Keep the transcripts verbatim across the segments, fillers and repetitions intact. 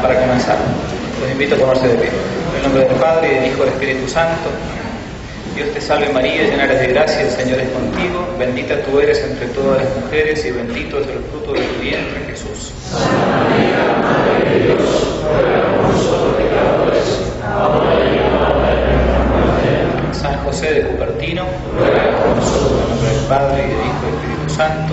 para comenzar. Los invito a ponerse de pie. En el nombre del Padre, y del Hijo y del Espíritu Santo. Dios te salve María, llena eres de gracia, el Señor es contigo. Bendita tú eres entre todas las mujeres y bendito es el fruto de tu vientre, Jesús. Santa María, Madre de Dios, ruega por nosotros pecadores, ahora y en la hora de nuestra muerte. San José de Cupertino, ruega por nosotros. en el nombre del Padre, y del Hijo y del Espíritu Santo.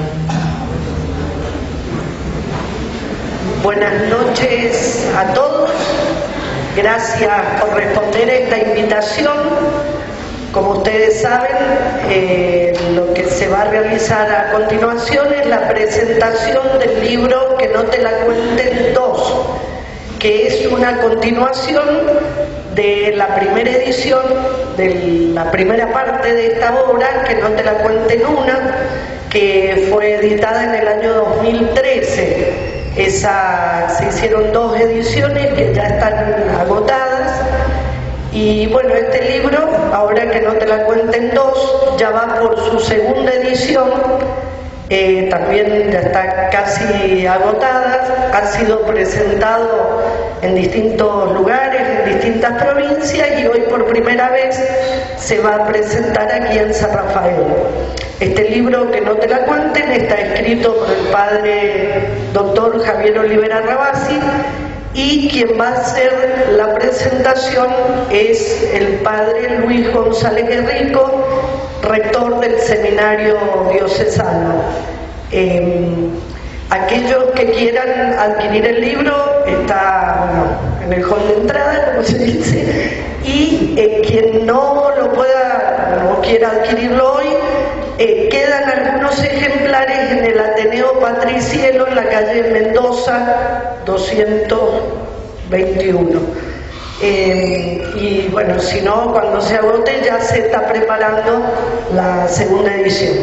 Buenas noches a todos. Gracias por responder a esta invitación. Como ustedes saben, eh, lo que se va a realizar a continuación es la presentación del libro Que no te la cuenten dos, que es una continuación de la primera edición, de la primera parte de esta obra, Que no te la cuenten una, que fue editada en el año dos mil trece. Esa, se hicieron dos ediciones que ya están agotadas. Y bueno, este libro, ahora Que no te la cuenten dos, ya va por su segunda edición, eh, también ya está casi agotada, ha sido presentado en distintos lugares, en distintas provincias, y hoy por primera vez se va a presentar aquí en San Rafael. Este libro, Que no te la cuenten, está escrito por el padre doctor Javier Olivera Rabasi, y quien va a hacer la presentación es el padre Luis González Guerrico, rector del seminario diocesano. Eh, aquellos que quieran adquirir el libro, está bueno, en el hall de entrada, como se dice, y eh, quien no lo pueda, no quiera adquirirlo hoy, Eh, quedan algunos ejemplares en el Ateneo Patricielo, en la calle Mendoza doscientos veintiuno. Eh, y bueno, si no, cuando se agote ya se está preparando la segunda edición.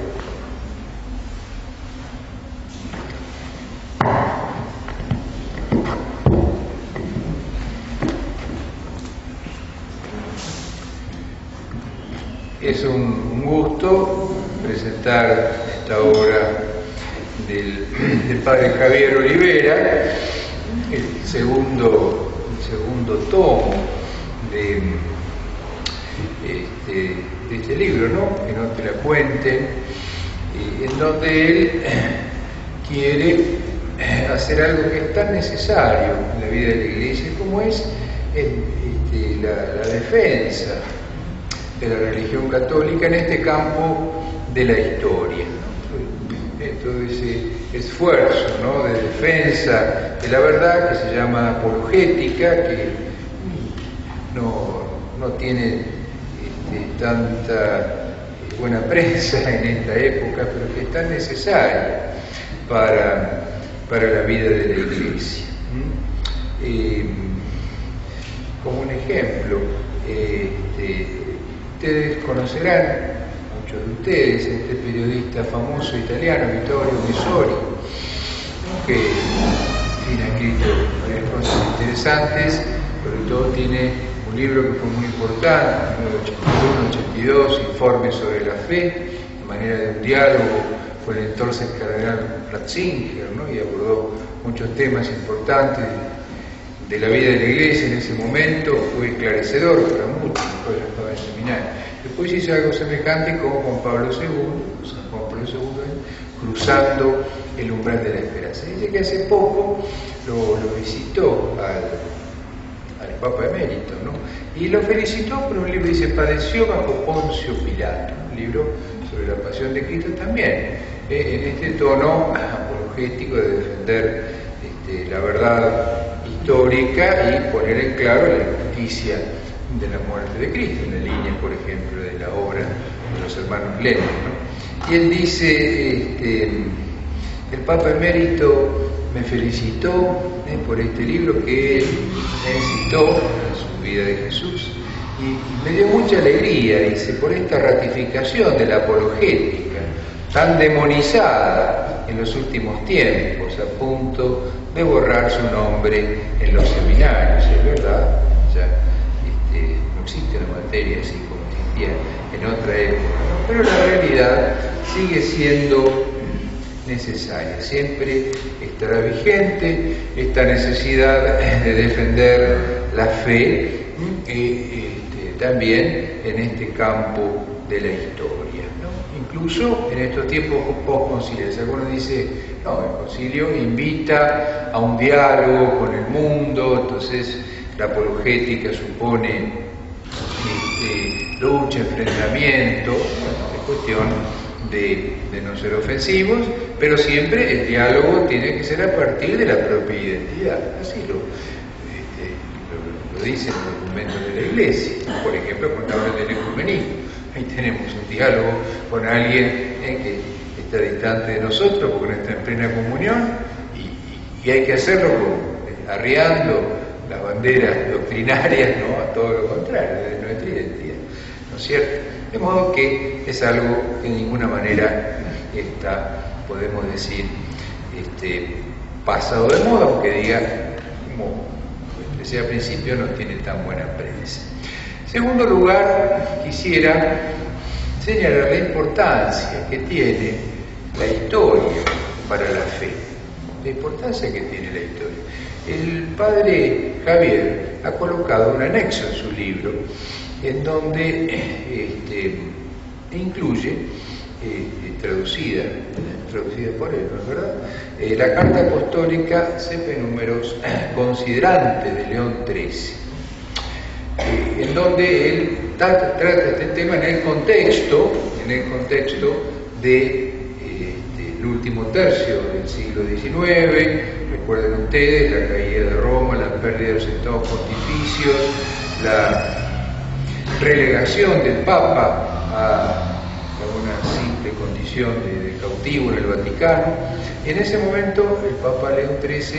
Es un, un gusto presentar esta obra del, del padre Javier Olivera, el segundo, el segundo tomo de, este, de este libro, ¿no? Que no te la cuenten, en donde él quiere hacer algo que es tan necesario en la vida de la Iglesia como es el, este, la, la defensa de la religión católica en este campo de la historia, ¿no? Todo ese esfuerzo, ¿no?, de defensa de la verdad, que se llama apologética, que no, no tiene este, tanta buena prensa en esta época, pero que es tan necesaria para, para la vida de la Iglesia. ¿Mm? Eh, como un ejemplo, eh, este, ustedes conocerán, muchos de ustedes, este periodista famoso italiano, Vittorio Messori, ¿no?, que tiene escrito varias cosas interesantes, sobre todo tiene un libro que fue muy importante, en mil novecientos ochenta y uno ochenta y dos, Informe sobre la fe, de manera de un diálogo con el entonces cardenal Ratzinger, ¿no?, y abordó muchos temas importantes de la vida de la Iglesia en ese momento, fue esclarecedor para muchos, después yo estaba en el seminario. Después hizo algo semejante con Juan Pablo segundo, San Juan Pablo segundo, cruzando el umbral de la esperanza. Dice que hace poco lo, lo visitó al, al Papa Emérito, ¿no?, y lo felicitó por un libro, dice, padeció bajo Poncio Pilato, un libro sobre la pasión de Cristo también, eh, en este tono apologético de defender este, la verdad histórica y poner en claro la injusticia de la muerte de Cristo, en la línea, por ejemplo, de la obra de los hermanos Lenin, ¿no? Y él dice, este, el Papa Emérito me felicitó eh, por este libro que él citó en su vida de Jesús, y, y me dio mucha alegría, dice, por esta ratificación de la apologética tan demonizada en los últimos tiempos, a punto de borrar su nombre en los seminarios. Es verdad, ya este, no existe una materia así como existía en otra época, ¿no? Pero la realidad sigue siendo necesaria. Siempre estará vigente esta necesidad de defender la fe, eh, este, también en este campo de la historia, ¿no? Incluso en estos tiempos post-conciliares. Algunos dicen, no, el concilio invita a un diálogo con el mundo, entonces la apologética supone este, lucha, enfrentamiento, es cuestión de, de no ser ofensivos, pero siempre el diálogo tiene que ser a partir de la propia identidad. Así lo, este, lo, lo dicen los documentos de la Iglesia. Por ejemplo, cuando hablan del ecumenismo, ahí tenemos un diálogo con alguien eh, que está distante de nosotros porque no está en plena comunión, y, y hay que hacerlo con, arriando las banderas doctrinarias, ¿no?, a todo lo contrario de nuestra identidad, ¿no es cierto? De modo que es algo que de ninguna manera está, podemos decir, este, pasado de moda, aunque diga, como decía al principio, no tiene tan buena prensa. En segundo lugar, quisiera señalar la importancia que tiene la historia para la fe, la importancia que tiene la historia. El padre Javier ha colocado un anexo en su libro en donde este, incluye, eh, traducida, traducida por él, ¿no es verdad?, eh, la carta apostólica Sepe Números Considerante de León trece, eh, en donde él trata, trata este tema en el contexto, en el contexto de el último tercio del siglo diecinueve, recuerden ustedes la caída de Roma, la pérdida de los estados pontificios, la relegación del Papa a, a una simple condición de, de cautivo en el Vaticano. En ese momento el Papa León trece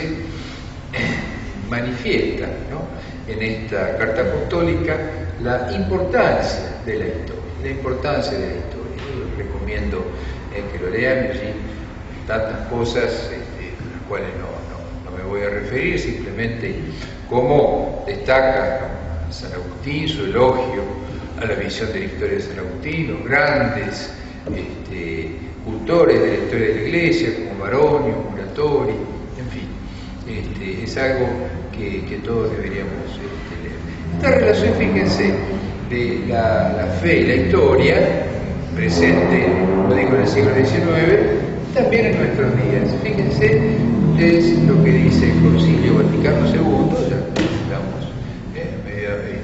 manifiesta, ¿no?, en esta carta apostólica la importancia de la historia, la importancia de la historia. Yo les recomiendo eh, que lo lean, allí tantas cosas este, a las cuales no, no, no me voy a referir, simplemente cómo destaca, ¿no?, San Agustín, su elogio a la visión de la historia de San Agustín, los grandes este, cultores de la historia de la Iglesia, como Baronio, Muratori, en fin, este, es algo que, que todos deberíamos este, leer. Esta relación, fíjense, de la, la fe y la historia, presente, lo digo, en el siglo diecinueve, también en nuestros días. Fíjense, es lo que dice el Concilio Vaticano segundo, ya estamos eh, a mediados de,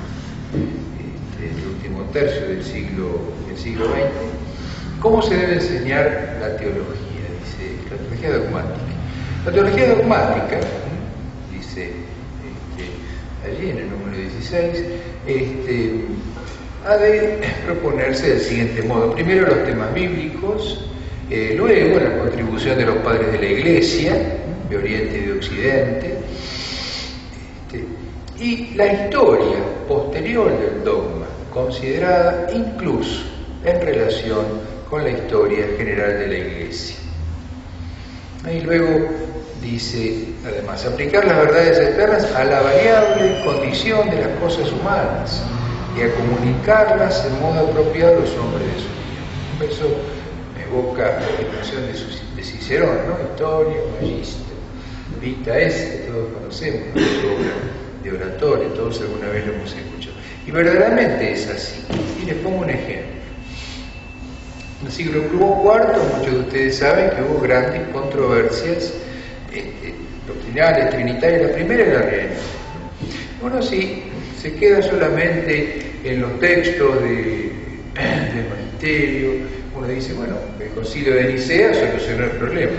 este, del último tercio del siglo, del siglo veinte. ¿Cómo se debe enseñar la teología? Dice, la teología dogmática. La teología dogmática, dice este, allí en el número dieciséis, este, ha de proponerse del siguiente modo. Primero, los temas bíblicos. Eh, luego, la contribución de los padres de la Iglesia, de Oriente y de Occidente, este, y la historia posterior del dogma, considerada incluso en relación con la historia general de la Iglesia. Y luego dice, además, aplicar las verdades eternas a la variable condición de las cosas humanas y a comunicarlas en modo apropiado a los hombres de su día. Un verso evoca la expresión de, de Cicerón, ¿no? Historia, magister, vita es, que todos conocemos, ¿no?, su obra de oratoria, todos alguna vez lo hemos escuchado. Y verdaderamente es así. Y les pongo un ejemplo. En el siglo cuarto, muchos de ustedes saben que hubo grandes controversias este, doctrinales, trinitarias. La primera era la realidad. Uno sí se queda solamente en los textos de, del magisterio. Uno dice, bueno, el concilio de Nicea solucionó el problema.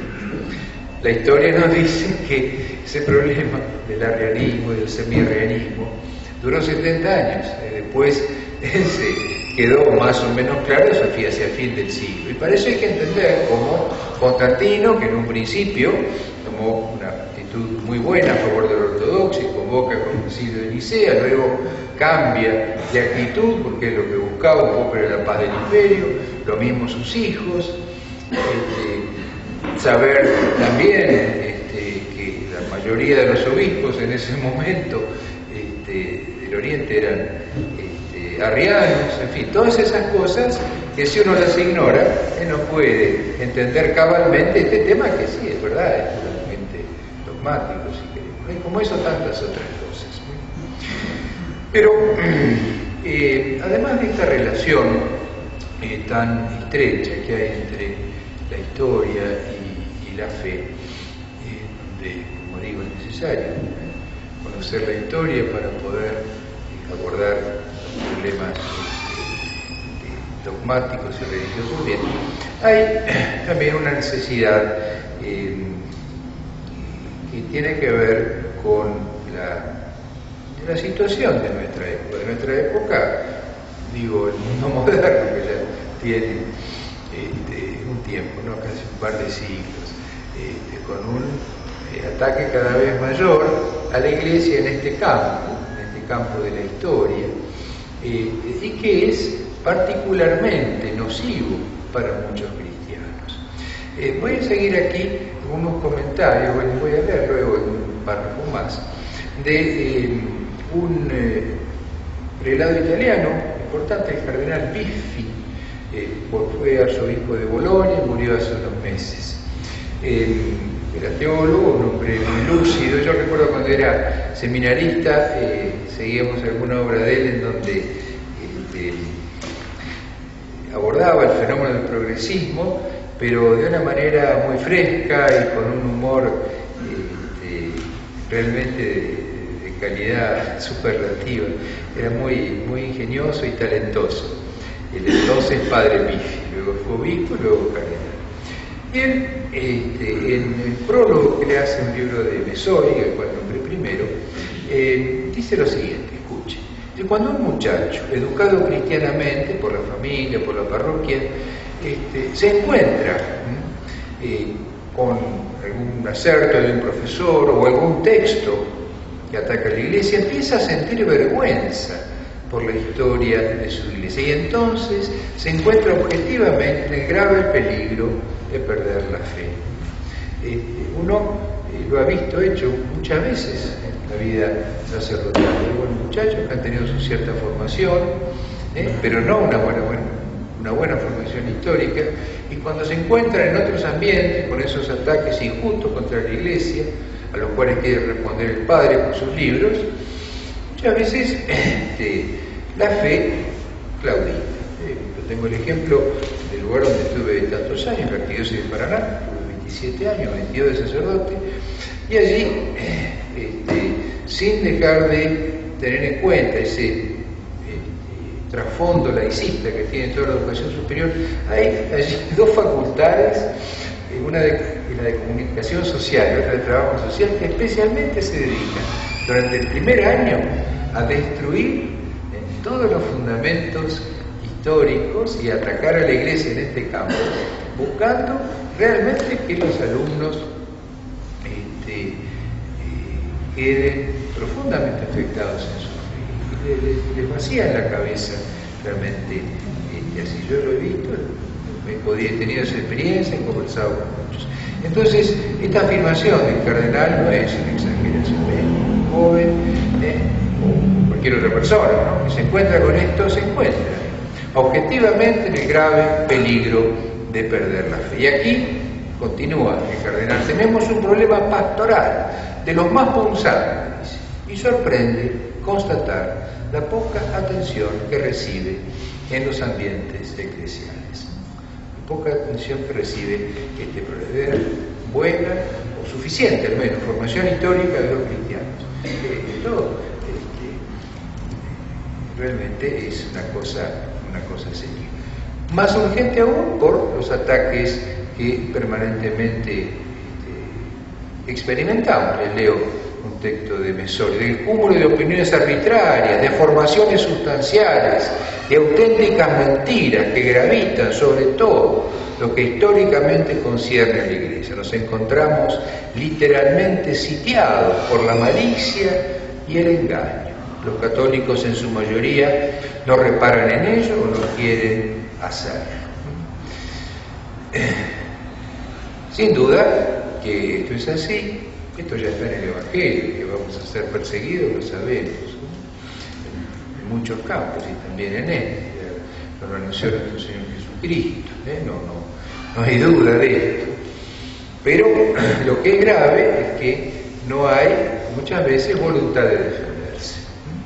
La historia nos dice que ese problema del arrianismo y del semiarrianismo duró setenta años. Después se quedó más o menos claro, eso fue hacia el fin del siglo. Y para eso hay que entender cómo Constantino, que en un principio tomó una actitud muy buena a favor de la ortodoxia y convoca con el concilio de Nicea, luego cambia de actitud porque lo que buscaba un poco era la paz del imperio, lo mismo sus hijos, este, saber también este, que la mayoría de los obispos en ese momento este, del Oriente eran este, este, arrianos, en fin, todas esas cosas que si uno las ignora, él no puede entender cabalmente este tema que sí, es verdad, es totalmente dogmático, si queremos, y como eso tantas otras cosas. Pero, eh, además de esta relación eh, tan estrecha que hay entre la historia y, y la fe, eh, donde, como digo, es necesario ¿eh? conocer la historia para poder eh, abordar los problemas eh, dogmáticos y religiosos, bien, hay también una necesidad eh, que tiene que ver con la la situación de nuestra época, de nuestra época, digo, el mundo moderno que ya tiene este, un tiempo, ¿no? Casi un par de siglos, este, con un eh, ataque cada vez mayor a la Iglesia en este campo, en este campo de la historia, eh, y que es particularmente nocivo para muchos cristianos. Eh, voy a seguir aquí unos comentarios, bueno, voy a leer luego un párrafo más, de eh, un eh, prelado italiano importante, el cardenal Biffi, eh, fue arzobispo de Bolonia y murió hace unos meses. Eh, era teólogo, un hombre muy lúcido. Yo recuerdo cuando era seminarista, eh, seguíamos alguna obra de él en donde eh, abordaba el fenómeno del progresismo, pero de una manera muy fresca y con un humor eh, realmente de, calidad superlativa. Era muy, muy ingenioso y talentoso. El entonces padre Biffi, luego fue obispo, luego cardenal. Y él, este, en el prólogo que le hace un libro de Messori, el cual nombré primero, eh, dice lo siguiente, escuche. Cuando un muchacho, educado cristianamente por la familia, por la parroquia, este, se encuentra eh, con algún acerto de un profesor o algún texto que ataca a la Iglesia, empieza a sentir vergüenza por la historia de su Iglesia y entonces se encuentra objetivamente en el grave peligro de perder la fe. Eh, uno eh, lo ha visto hecho muchas veces en la vida sacerdotal. Hay buenos muchachos que han tenido su cierta formación, eh, pero no una buena, buena, una buena formación histórica, y cuando se encuentran en otros ambientes con esos ataques injustos contra la Iglesia, a los cuales quiere responder el padre con sus libros, muchas veces este, la fe claudita. Eh, yo tengo el ejemplo del lugar donde estuve tantos años, la Arquidiócesis de Paraná, tuve veintisiete años, veintidós de sacerdote, y allí, eh, este, sin dejar de tener en cuenta ese eh, trasfondo laicista que tiene toda la educación superior, hay allí dos facultades, una de la de comunicación social y otra de trabajo social, que especialmente se dedican durante el primer año a destruir eh, todos los fundamentos históricos y a atacar a la Iglesia en este campo, buscando realmente que los alumnos este, eh, queden profundamente afectados en su fe. Les, les, les vacían la cabeza realmente, este, así yo lo he visto. He tenido esa experiencia, he conversado con muchos. Entonces, esta afirmación del cardenal no es una exageración. Un joven ¿eh? o cualquier otra persona ¿no? que se encuentra con esto, se encuentra objetivamente en el grave peligro de perder la fe. Y aquí continúa el cardenal: tenemos un problema pastoral de los más punzantes, y sorprende constatar la poca atención que recibe en los ambientes eclesiales. Poca atención que recibe este problema, buena o suficiente al menos formación histórica de los cristianos. Eh, esto este, realmente es una cosa, una cosa seria. Más urgente aún por los ataques que permanentemente este, experimentamos. Les leo un texto de Messori: del cúmulo de opiniones arbitrarias, de formaciones sustanciales, de auténticas mentiras que gravitan sobre todo lo que históricamente concierne a la Iglesia. Nos encontramos literalmente sitiados por la malicia y el engaño. Los católicos en su mayoría no reparan en ello o no quieren hacerlo. Sin duda que esto es así. Esto ya está en el Evangelio, que vamos a ser perseguidos, lo sabemos. en muchos campos y también en este. Lo anunció nuestro Señor Jesucristo, ¿eh? no, no, no hay duda de esto. Pero lo que es grave es que no hay muchas veces voluntad de defenderse.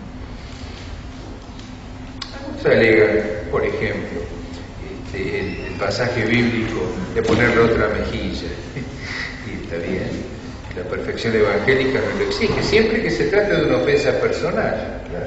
Vamos a leer, por ejemplo, este, el, el pasaje bíblico de ponerle otra mejilla. Y está bien. La perfección evangélica nos lo exige, siempre que se trate de una ofensa personal, claro.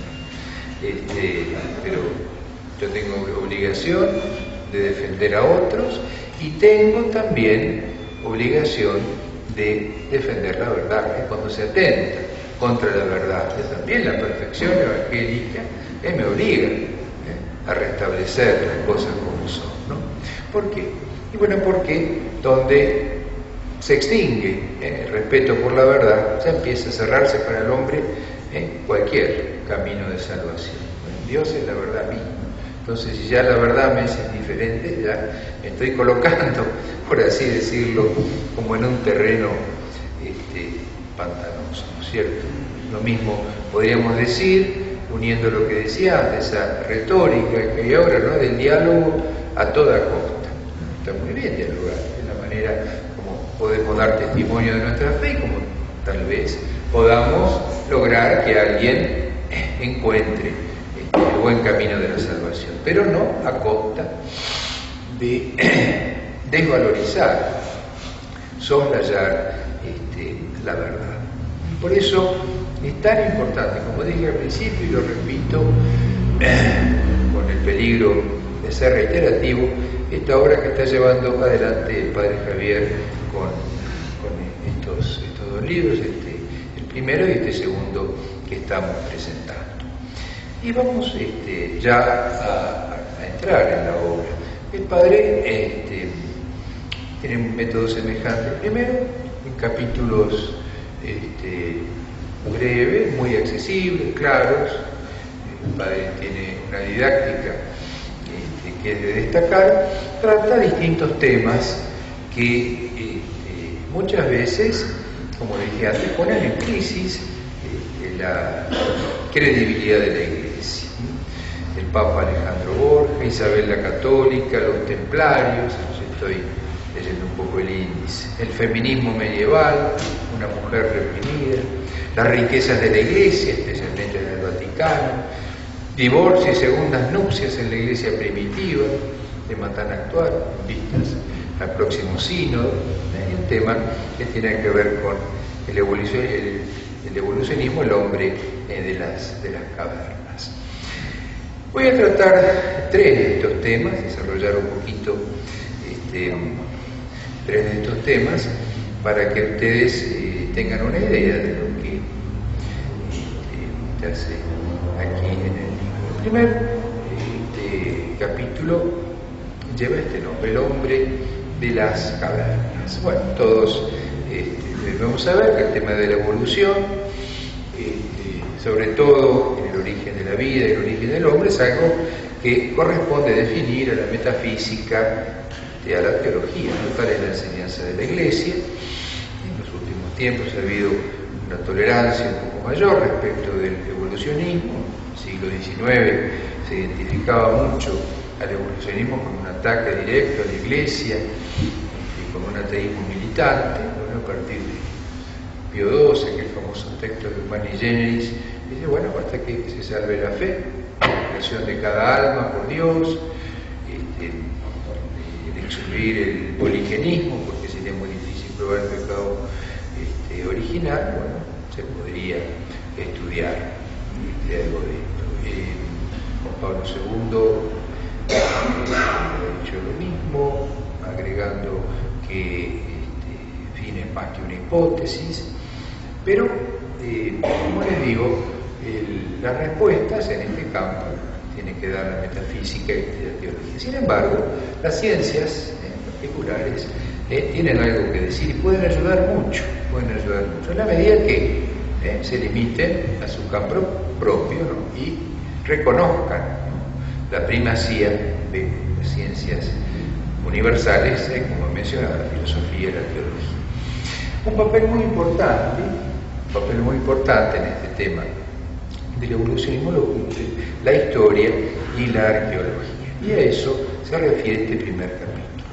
Este, pero yo tengo obligación de defender a otros y tengo también obligación de defender la verdad, que cuando se atenta contra la verdad, que también la perfección evangélica eh, me obliga eh, a restablecer las cosas como son, ¿no? ¿Por qué? Y bueno, porque donde se extingue eh, el respeto por la verdad, ya empieza a cerrarse para el hombre eh, cualquier camino de salvación. Bueno, Dios es la verdad misma. Entonces, si ya la verdad me es indiferente, ya me estoy colocando, por así decirlo, como en un terreno este, pantanoso, ¿no es cierto? Lo mismo podríamos decir, uniendo lo que decía antes, esa retórica que hay ahora, ¿no?, del diálogo a toda costa. Está muy bien dialogar, de la manera podemos dar testimonio de nuestra fe y como tal vez podamos lograr que alguien encuentre el buen camino de la salvación, pero no a costa de desvalorizar, soslayar este, la verdad. Por eso es tan importante, como dije al principio y lo repito, con el peligro de ser reiterativo, esta obra que está llevando adelante el Padre Javier con, con estos, estos dos libros, este, el primero y este segundo que estamos presentando. Y vamos este, ya a, a entrar en la obra. El Padre este, tiene un método semejante. Primero, en capítulos este, breves, muy accesibles, claros. El Padre tiene una didáctica este, que es de destacar. Trata distintos temas que eh, muchas veces, como dije antes, ponen en crisis eh, la credibilidad de la Iglesia. El Papa Alejandro Borja, Isabel la Católica, los templarios, estoy leyendo un poco el índice, el feminismo medieval, una mujer reprimida, las riquezas de la Iglesia, especialmente en el Vaticano, divorcio y segundas nupcias en la Iglesia primitiva, tema tan actual, en vistas al próximo sínodo, hay un tema que tiene que ver con el, evolucion, el, el evolucionismo, el hombre eh, de, las, de las cavernas. Voy a tratar tres de estos temas, desarrollar un poquito este, tres de estos temas para que ustedes eh, tengan una idea de lo que este, hace aquí en el libro. El primer este, capítulo lleva este nombre, el hombre de las cavernas. Bueno, todos este, debemos saber que el tema de la evolución, este, sobre todo en el origen de la vida, el origen del hombre, es algo que corresponde definir a la metafísica y a la teología, ¿no? Tal es la enseñanza de la Iglesia. En los últimos tiempos ha habido una tolerancia un poco mayor respecto del evolucionismo. En el siglo diecinueve se identificaba mucho al evolucionismo con un ataque directo a la Iglesia y con un ateísmo militante. Bueno, a partir de Pío doce, que el famoso texto de Humani Generis dice, bueno, basta que se salve la fe, la creación de cada alma por Dios, este, el excluir el poligenismo, porque sería muy difícil probar el pecado este, original. Bueno, se podría estudiar este, algo de esto. Eh, Juan Pablo segundo ha dicho lo mismo, agregando que este, fin es más que una hipótesis, pero eh, como les digo, el, las respuestas en este campo tiene que dar la metafísica y la teología. Sin embargo, las ciencias eh, particulares eh, tienen algo que decir y pueden ayudar mucho, pueden ayudar mucho, en la medida que eh, se limiten a su campo propio, ¿no? Y reconozcan, ¿no?, la primacía de las ciencias universales, eh, como mencionaba, la filosofía y la teología. Un papel muy importante, un papel muy importante en este tema del evolucionismo lo cumple la historia y la arqueología. Y a eso se refiere este primer capítulo.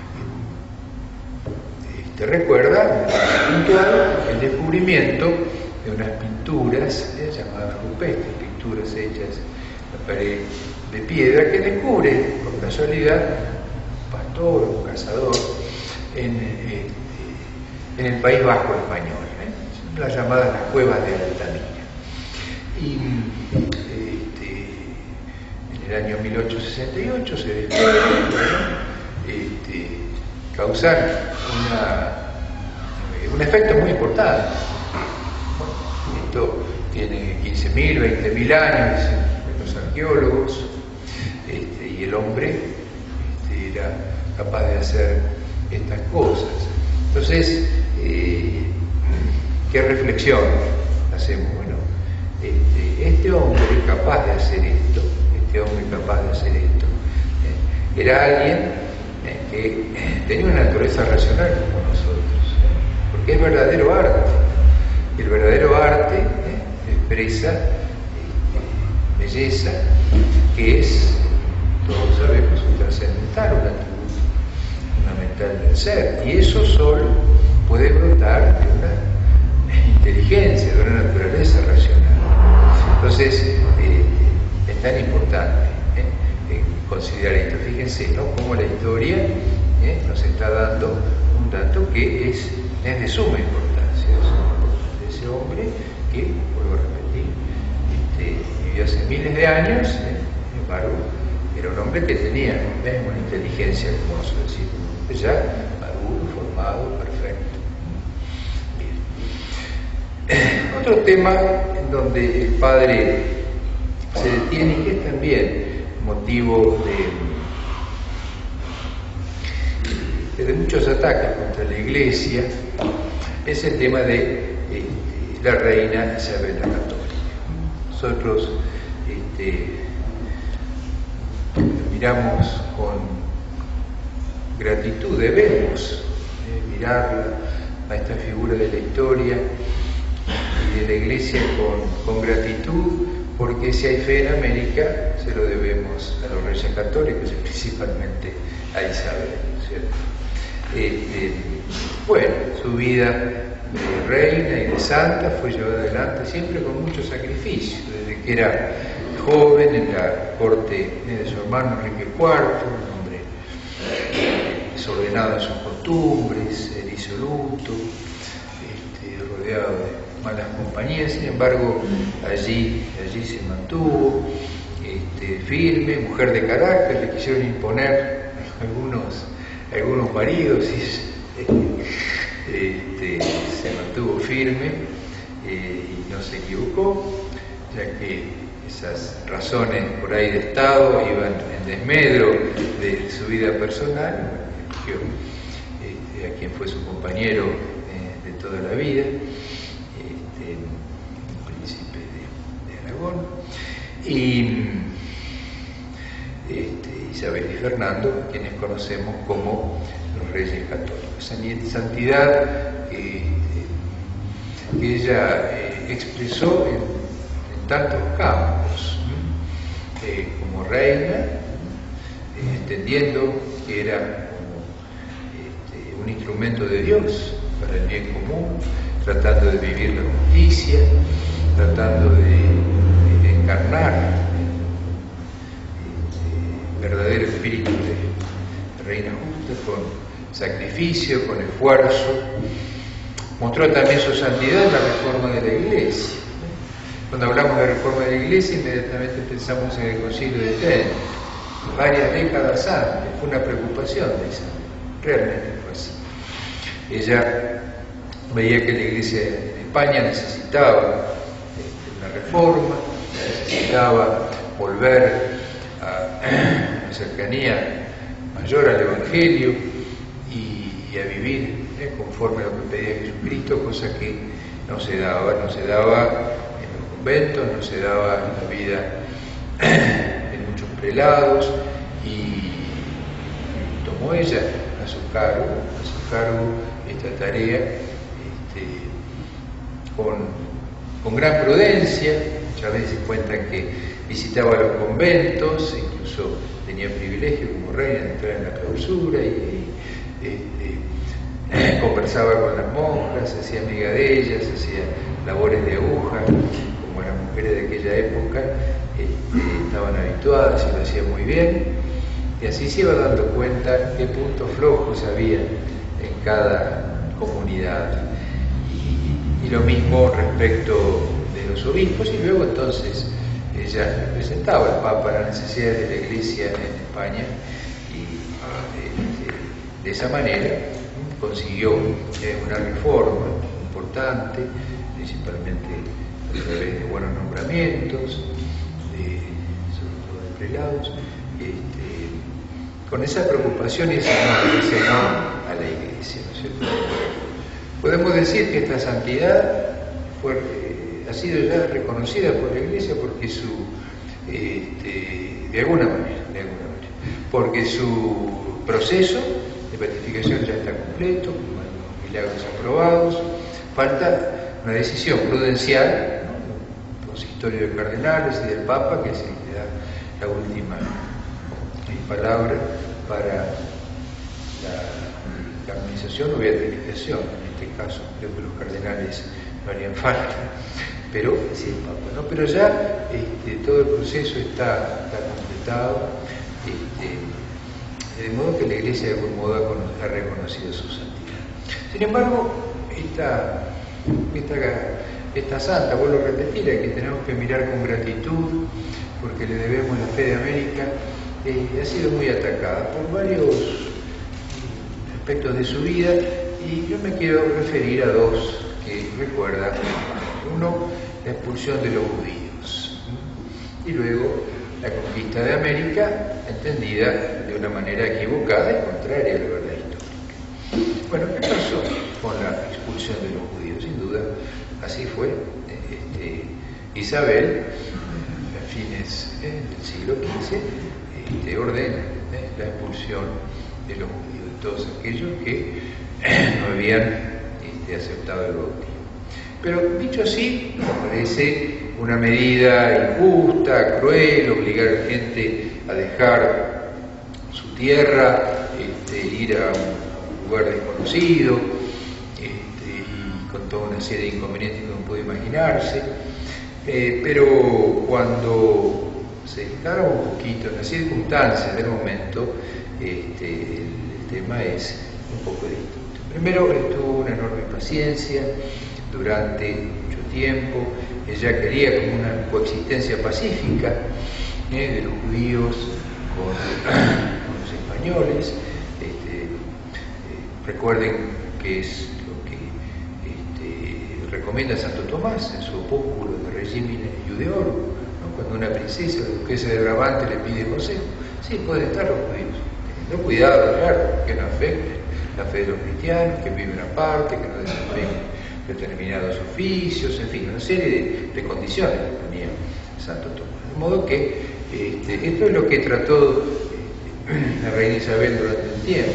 Este recuerda puntual el descubrimiento de unas pinturas eh, llamadas rupestres, pinturas hechas en la pared de piedra, que descubre por casualidad un pastor o un cazador en, eh, en el País Vasco español, ¿eh? Las llamadas las cuevas de Altamira. Y este, en el año mil ochocientos sesenta y ocho se descubre este, causar una, un efecto muy importante. Bueno, esto tiene quince mil, veinte mil años, dicen los arqueólogos, este, y el hombre este, era capaz de hacer estas cosas. Entonces, eh, ¿qué reflexión hacemos? Bueno, este, este hombre capaz de hacer esto, este hombre capaz de hacer esto, eh, era alguien eh, que eh, tenía una naturaleza racional como nosotros, eh, porque es verdadero arte. El verdadero arte eh, expresa eh, belleza, que es, todos sabemos, un trascendental, un atributo fundamental del ser, y eso solo puede brotar de una inteligencia, de una naturaleza racional. Entonces, eh, es tan importante eh, eh, considerar esto. Fíjense, ¿no?, cómo la historia eh, nos está dando un dato que es, es de suma importancia, de suma importancia. Ese hombre que, vuelvo a repetir, este, vivió hace miles de años, eh, sin embargo, era un hombre que tenía eh, una inteligencia, como nosotros decimos, ya maduro, formado, perfecto. Bien. Otro tema en donde el padre se detiene y que es también motivo de, de muchos ataques contra la Iglesia es el tema de eh, la reina Isabel la Católica. Nosotros este, miramos con gratitud, debemos eh, mirarla a esta figura de la historia y de la Iglesia con, con gratitud, porque si hay fe en América se lo debemos a los Reyes Católicos y principalmente a Isabel, ¿cierto? Este, bueno, su vida de reina y de santa fue llevada adelante siempre con mucho sacrificio, desde que era joven en la corte de su hermano Enrique cuarto, un hombre desordenado en sus costumbres, disoluto, este, rodeado de malas compañías. Sin embargo, allí, allí se mantuvo este, firme, mujer de carácter. Le quisieron imponer algunos, algunos maridos y este, se mantuvo firme eh, y no se equivocó, ya que esas razones por ahí de Estado iban en desmedro de su vida personal. Eligió este, a quien fue su compañero eh, de toda la vida, este, el príncipe de, de Aragón, y este, Isabel y Fernando, quienes conocemos como los Reyes Católicos. Santidad que, que ella eh, expresó en, en tantos campos, eh, como reina, eh, entendiendo que era como, este, un instrumento de Dios para el bien común, tratando de vivir la justicia, tratando de, de encarnar el verdadero espíritu de reina justa, con sacrificio, con esfuerzo. Mostró también su santidad en la reforma de la Iglesia. Cuando hablamos de reforma de la Iglesia, inmediatamente pensamos en el Concilio de Trento. Varias décadas antes fue una preocupación de Isabel, realmente fue así. Ella veía que la Iglesia en España necesitaba una reforma, necesitaba volver a una cercanía mayor al Evangelio y, y a vivir eh, conforme a lo que pedía Jesucristo, cosa que no se daba, no se daba en los conventos, no se daba en la vida de muchos prelados, y tomó ella a su cargo, a su cargo esta tarea este, con, con gran prudencia, muchas veces cuentan que visitaba los conventos, incluso tenía privilegio como reina de entrar en la clausura y, y este, conversaba con las monjas, hacía amiga de ellas, hacía labores de aguja, como las mujeres de aquella época este, estaban habituadas y lo hacían muy bien, y así se iba dando cuenta qué puntos flojos había en cada comunidad. Y, y lo mismo respecto de los obispos, y luego entonces ella representaba al Papa las necesidades de la Iglesia en España, y este, de esa manera consiguió eh, una reforma importante, principalmente a través de buenos nombramientos, de, sobre todo de prelados, este, con esa preocupación y ese amor, ese amor a la Iglesia, ¿no es cierto? Podemos decir que esta santidad fue, eh, ha sido ya reconocida por la Iglesia porque su, este, de alguna manera, de alguna manera, porque su proceso de beatificación ya está completo, con los milagros aprobados, falta una decisión prudencial, ¿no?, consistorio de cardenales y del Papa, que es el que da la última palabra para la canonización o beatificación. En este caso creo que los cardenales no harían falta, pero sí el Papa, ¿no? Pero ya este, todo el proceso está, está completado, este, de modo que la Iglesia de algún modo ha reconocido su santidad. Sin embargo, esta, esta, esta santa, vuelvo a repetir, a que tenemos que mirar con gratitud, porque le debemos la fe de América, eh, ha sido muy atacada por varios aspectos de su vida, y yo me quiero referir a dos que recuerda. Uno, la expulsión de los judíos, y luego la conquista de América, entendida de una manera equivocada y contraria a la verdad histórica. Bueno, ¿qué pasó con la expulsión de los judíos? Sin duda, así fue. Este, Isabel, a fines eh, del siglo quince, este, ordena eh, la expulsión de los judíos, de todos aquellos que eh, no habían este, aceptado el bautismo. Pero dicho así, me parece una medida injusta, cruel, obligar a gente a dejar su tierra, este, ir a un lugar desconocido, este, y con toda una serie de inconvenientes que uno puede imaginarse. Eh, pero cuando se instala un poquito en las circunstancias del momento, este, el, el tema es un poco distinto. Primero, él tuvo una enorme paciencia durante mucho tiempo. Ella quería como una coexistencia pacífica eh, de los judíos con, con los españoles. Este, eh, recuerden que es lo que este, recomienda Santo Tomás en su opúsculo de Regimine Iudeorum, ¿no? Cuando una princesa, la duquesa de Brabante, le pide consejo, sí, pueden estar los judíos, teniendo cuidado, claro, que no afecten la fe de los cristianos, que viven aparte, que no desempeñen determinados oficios, en fin, una serie de, de condiciones que ponía Santo Tomás. De modo que este, esto es lo que trató eh, la reina Isabel durante un tiempo,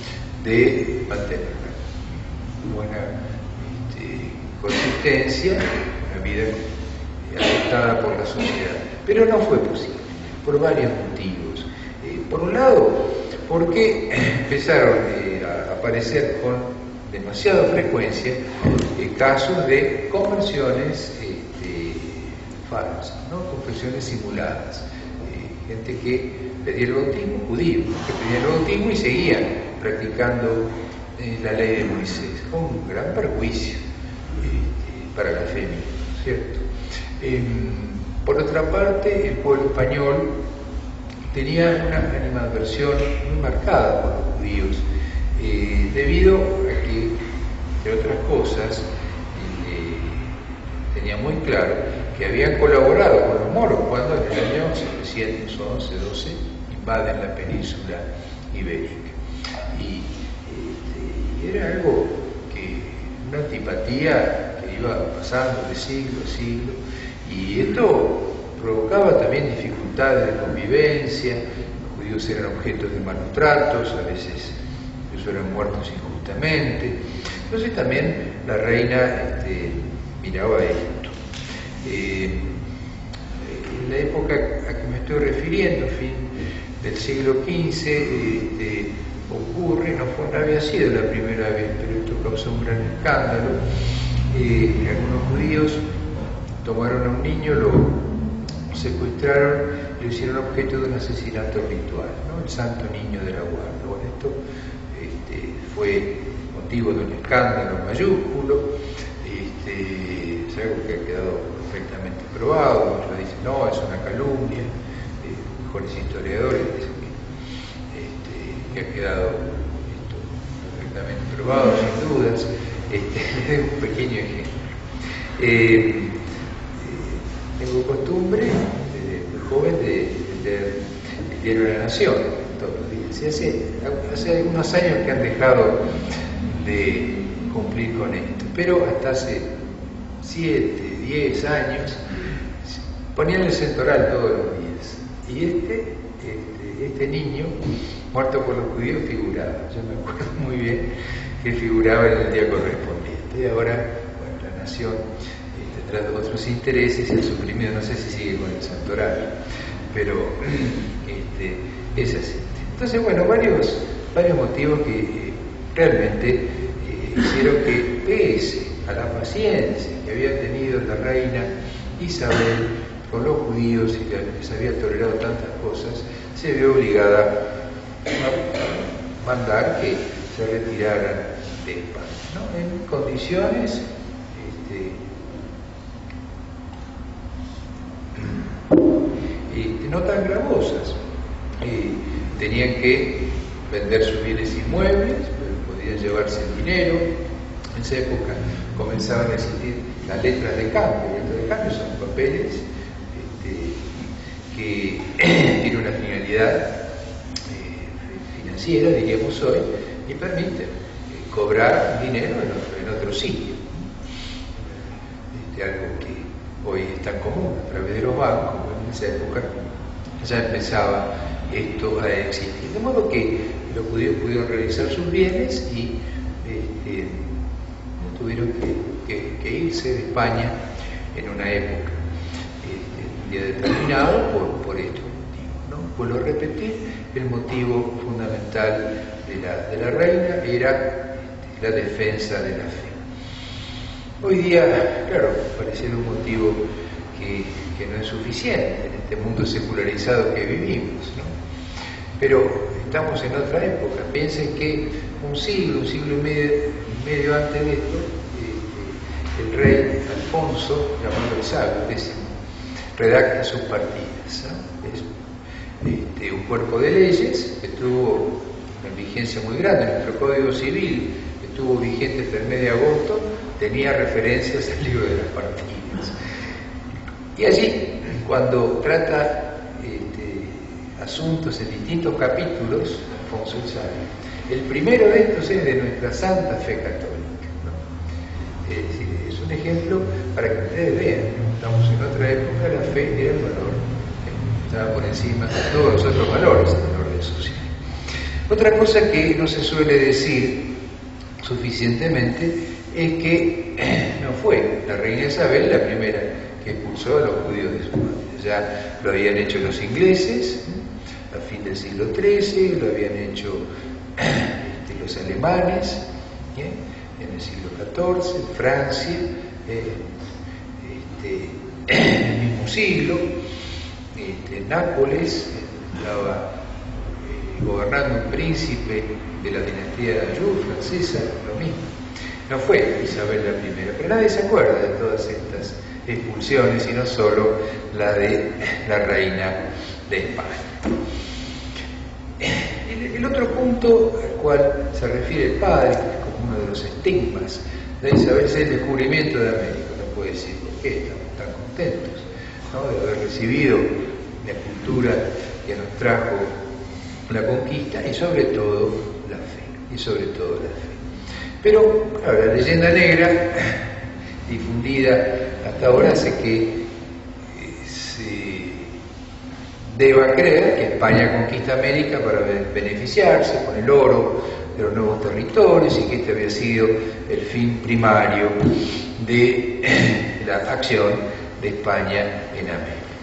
de mantener una buena este, consistencia, una vida aceptada por la sociedad. Pero no fue posible, por varios motivos. Eh, por un lado, porque empezaron eh, a aparecer con demasiada frecuencia eh, casos de conversiones este, falsas, ¿no? Conversiones simuladas, eh, gente que pedía el bautismo, judíos, que pedían el bautismo y seguían practicando eh, la ley de Moisés, con un gran perjuicio eh, para la fe misma, ¿cierto? Eh, por otra parte, el pueblo español tenía una animadversión muy marcada por los judíos, Eh, debido a que, entre otras cosas, eh, tenía muy claro que habían colaborado con los moros cuando en el año setecientos once doce invaden la península ibérica. Y, eh, y era algo que, una antipatía que iba pasando de siglo a siglo, y esto provocaba también dificultades de convivencia. Los judíos eran objetos de malos tratos, a veces eran muertos injustamente. Entonces también la reina este, miraba esto. Eh, la época a que me estoy refiriendo, fin del siglo quince, este, ocurre, no, fue, no había sido la primera vez, pero esto causó un gran escándalo. Eh, algunos judíos tomaron a un niño, lo secuestraron y lo hicieron objeto de un asesinato ritual, ¿no? El Santo Niño de la Guarda. Bueno, esto este, fue motivo de un escándalo mayúsculo, este, es algo que ha quedado perfectamente probado. Muchos dicen, no, es una calumnia. Eh, mejores historiadores dicen que, este, que ha quedado esto perfectamente probado, sin dudas. Este, les doy un pequeño ejemplo. Eh, eh, tengo costumbre, desde muy joven, de leer el diario de la Nación todos los días. Y hace, hace algunos años que han dejado de cumplir con esto, pero hasta hace siete, diez años ponían el Centoral todos los días. Y este, este, este niño, muerto por los judíos, figuraba. Yo me acuerdo muy bien que figuraba en el día correspondiente. Y ahora, bueno, la Nación, este, tras otros intereses, se ha suprimido, no sé si sigue con el Santoral, pero este, es así. Entonces, bueno, varios, varios motivos que eh, realmente eh, hicieron que, pese a la paciencia que había tenido la reina Isabel con los judíos y que les había tolerado tantas cosas, se vio obligada a mandar que se retiraran de España, ¿no? En condiciones este, este, no tan gravosas. Eh, tenían que vender sus bienes inmuebles, pero podían llevarse el dinero. En esa época comenzaban a existir las letras de cambio. Las letras de cambio son papeles este, que tienen una finalidad eh, financiera, diríamos hoy, y permiten eh, cobrar dinero en otro, en otro sitio. Este, algo que hoy es tan común a través de los bancos. En esa época ya empezaba esto a existir. De modo que los judíos pudieron realizar sus bienes y este, tuvieron que, que, que irse de España en una época, este, un día determinado, por, por estos motivos, ¿no? Vuelvo a repetir, el motivo fundamental de la, de la reina era este, la defensa de la fe. Hoy día, claro, pareciera un motivo que, que no es suficiente en este mundo secularizado que vivimos, ¿no? Pero estamos en otra época. Piensen que un siglo, un siglo y medio, medio antes de esto, eh, el rey Alfonso, llamado el Sabio décimo, redacta sus partidas, ¿no? Es este, un cuerpo de leyes que tuvo una vigencia muy grande. Nuestro Código Civil, que estuvo vigente hasta el mes de agosto, tenía referencias al libro de las partidas. Y allí, cuando trata asuntos en distintos capítulos, Alfonso el Sabio, el primero de estos es de nuestra Santa Fe Católica, ¿no? Es decir, es un ejemplo para que ustedes vean, ¿no? Estamos en otra época, la fe era el valor, ¿eh? Estaba por encima de todos los otros valores del orden social. Otra cosa que no se suele decir suficientemente es que no fue la reina Isabel la primera que expulsó a los judíos de su patria. Ya lo habían hecho los ingleses, ¿eh? A fin del siglo trece, lo habían hecho este, los alemanes, ¿eh? En el siglo catorce, Francia, eh, este, en el mismo siglo, este, Nápoles estaba eh, gobernando un príncipe de la dinastía de Anjou, francesa, lo mismo. No fue Isabel la primera, pero nadie se acuerda de todas estas expulsiones, sino solo la de la reina de España. El, el otro punto al cual se refiere el padre, que es como uno de los estigmas de Isabel, es el descubrimiento de América. No puede decir por qué estamos tan contentos, ¿no?, de haber recibido la cultura que nos trajo la conquista y sobre todo la fe, y sobre todo la fe. Pero, claro, la leyenda negra difundida hasta ahora hace que eh, se deba creer que España conquista América para beneficiarse con el oro de los nuevos territorios y que este había sido el fin primario de la acción de España en América, ¿no?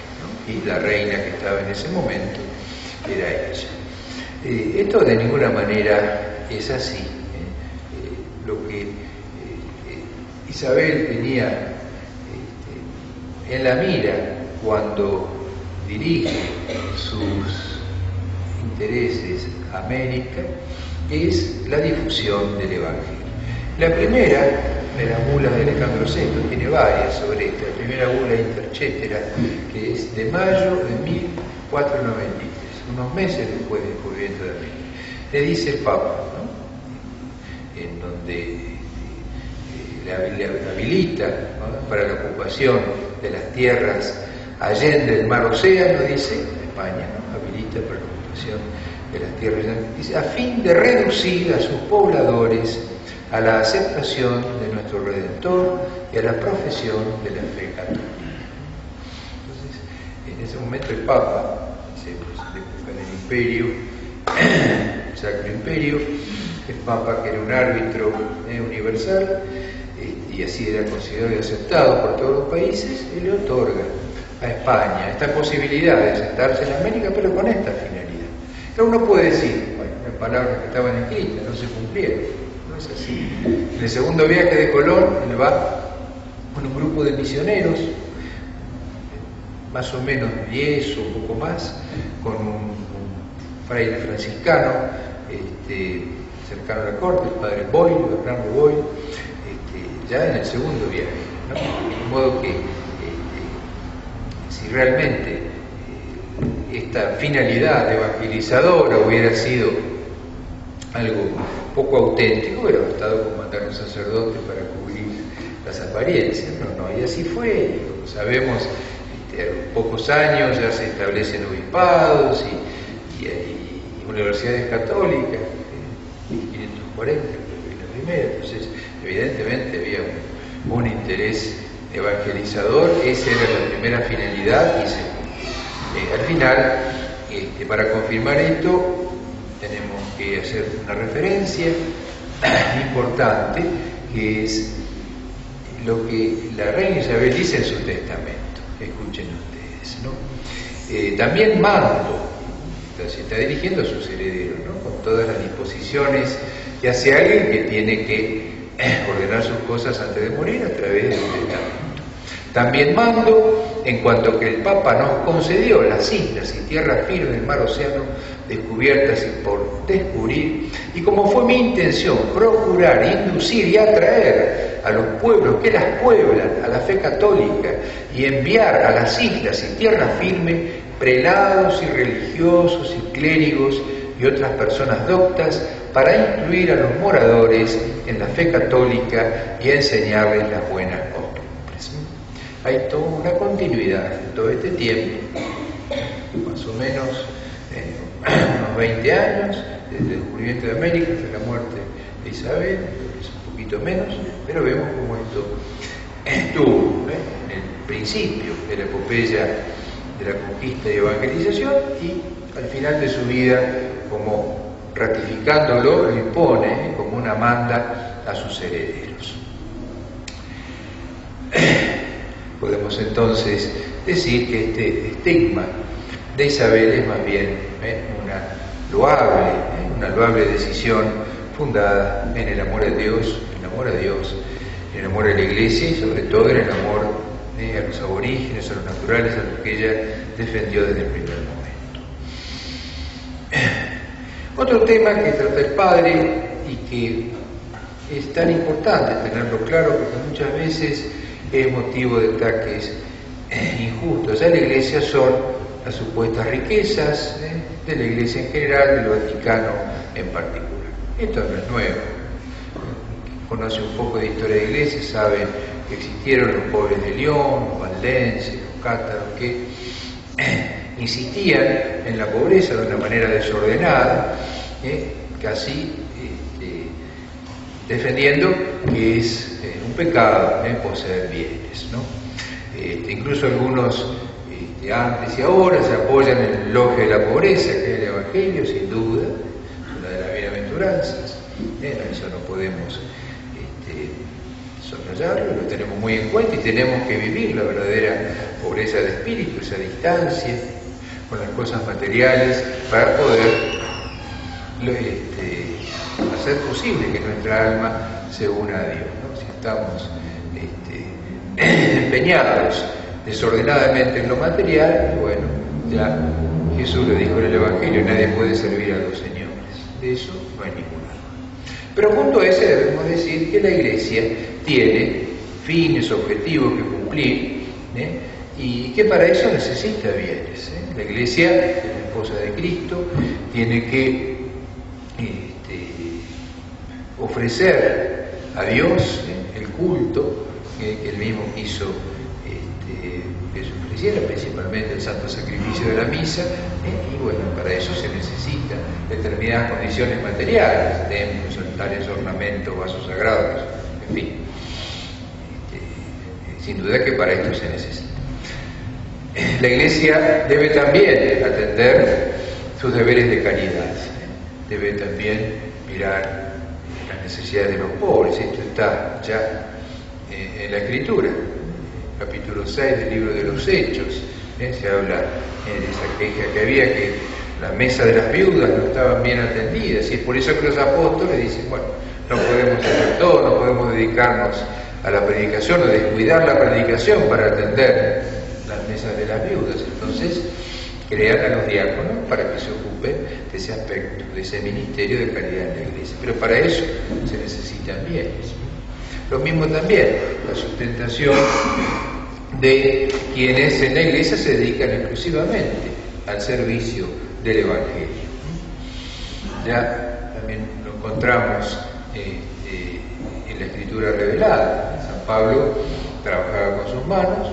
y la reina que estaba en ese momento era ella. Eh, esto de ninguna manera es así. ¿eh? Eh, lo que eh, eh, Isabel tenía eh, en la mira cuando dirige sus intereses a América es la difusión del Evangelio. La primera de las bulas de Alejandro sexto, tiene varias sobre esta, la primera bula Intercetera, que es de mayo de mil cuatrocientos noventa y tres, unos meses después del descubrimiento de América. Le dice el Papa, ¿no? En donde eh, le, le habilita, ¿no?, para la ocupación de las tierras allende el mar Océano, dice, España, ¿no?, habilita para la ocupación de las tierras, dice, a fin de reducir a sus pobladores a la aceptación de nuestro Redentor y a la profesión de la fe católica. Entonces, en ese momento el Papa, dice, pues, en el Imperio, el Sacro Imperio, el Papa, que era un árbitro eh, universal, eh, y así era considerado y aceptado por todos los países, y le otorga a España esta posibilidad de sentarse en América, pero con esta finalidad. Pero uno puede decir, bueno, las palabras que estaban escritas no se cumplieron. Así. En el segundo viaje de Colón, él va con un grupo de misioneros, más o menos diez o un poco más, con un, un fraile franciscano, este, cercano a la corte, el padre Boyle, Bernardo Boyle, este, ya en el segundo viaje, ¿no? De modo que este, si realmente eh, esta finalidad evangelizadora hubiera sido algo poco auténtico, hubiera bastado con mandar un sacerdote para cubrir las apariencias. No, no, y así fue. Y como sabemos, este, a los pocos años ya se establecen obispados y, y, y universidades católicas, en mil quinientos cuarenta, creo que es la primera. Entonces, evidentemente había un, un interés evangelizador, esa era la primera finalidad, y se, eh, al final, este, para confirmar esto, tenemos que hacer una referencia importante, que es lo que la reina Isabel dice en su testamento. Escuchen ustedes, ¿no? Eh, también mando, se está dirigiendo a sus herederos, ¿no?, con todas las disposiciones que hace alguien que tiene que ordenar sus cosas antes de morir a través del testamento. También mando, en cuanto que el Papa nos concedió las islas y tierras firmes del mar Océano descubiertas y por descubrir, y como fue mi intención procurar, inducir y atraer a los pueblos que las pueblan a la fe católica y enviar a las islas y tierras firmes prelados y religiosos y clérigos y otras personas doctas para instruir a los moradores en la fe católica y enseñarles las buenas costumbres. Hay toda una continuidad en todo este tiempo, más o menos eh, unos veinte años, desde el descubrimiento de América hasta la muerte de Isabel, es un poquito menos, pero vemos cómo esto estuvo, ¿eh?, en el principio de la epopeya de la conquista y evangelización, y al final de su vida, como ratificándolo, lo impone, ¿eh?, como una manda a sus herederos. Podemos entonces decir que este estigma de Isabel es más bien ¿eh? una loable, ¿eh? una loable decisión fundada en el amor a Dios, en el amor a Dios, en el amor a la Iglesia y sobre todo en el amor ¿eh? a los aborígenes, a los naturales, a los que ella defendió desde el primer momento. Otro tema que trata el padre y que es tan importante tenerlo claro, porque muchas veces es motivo de ataques eh, injustos a la Iglesia, son las supuestas riquezas eh, de la Iglesia en general, del Vaticano en particular. Esto no es nuevo. Quien conoce un poco de historia de la Iglesia sabe que existieron los pobres de León, los valdenses, los cátaros, que eh, insistían en la pobreza de una manera desordenada, eh, casi este, defendiendo que es eh, un pecado eh, poseer bienes, ¿no? Este, incluso algunos este, antes y ahora se apoyan en el elogio de la pobreza, que es el Evangelio, sin duda, una de las bienaventuranzas. Eh, eso no podemos este, soslayarlo, lo tenemos muy en cuenta y tenemos que vivir la verdadera pobreza de espíritu, esa distancia con las cosas materiales, para poder este, hacer posible que nuestra alma se una a Dios, ¿no? Si estamos este, empeñados desordenadamente en lo material, bueno, ya Jesús lo dijo en el Evangelio, nadie puede servir a dos señores. De eso no hay ninguna. Pero junto a ese debemos decir que la Iglesia tiene fines, objetivos que cumplir, ¿eh? Y que para eso necesita bienes. ¿eh? La Iglesia, la esposa de Cristo, tiene que este, ofrecer a Dios ¿eh? el culto que, que Él mismo quiso este, que se ofreciera, principalmente el santo sacrificio de la misa, ¿eh? Y bueno, para eso se necesitan determinadas condiciones materiales, templos, altares, ornamentos, vasos sagrados, en fin. Este, sin duda que para esto se necesita. La Iglesia debe también atender sus deberes de caridad, debe también mirar las necesidades de los pobres. Esto está ya en la Escritura, capítulo seis del libro de los Hechos, ¿eh? Se habla de esa queja que había, que la mesa de las viudas no estaban bien atendidas, y es por eso que los apóstoles dicen, bueno, no podemos hacer todo, no podemos dedicarnos a la predicación o descuidar la predicación para atender las mesas de las viudas. Entonces crean a los diáconos para que se ocupen de ese aspecto, de ese ministerio de caridad en la Iglesia. Pero para eso se necesitan bienes. Lo mismo también, la sustentación de quienes en la Iglesia se dedican exclusivamente al servicio del Evangelio. Ya también lo encontramos eh, eh, en la Escritura revelada. San Pablo trabajaba con sus manos,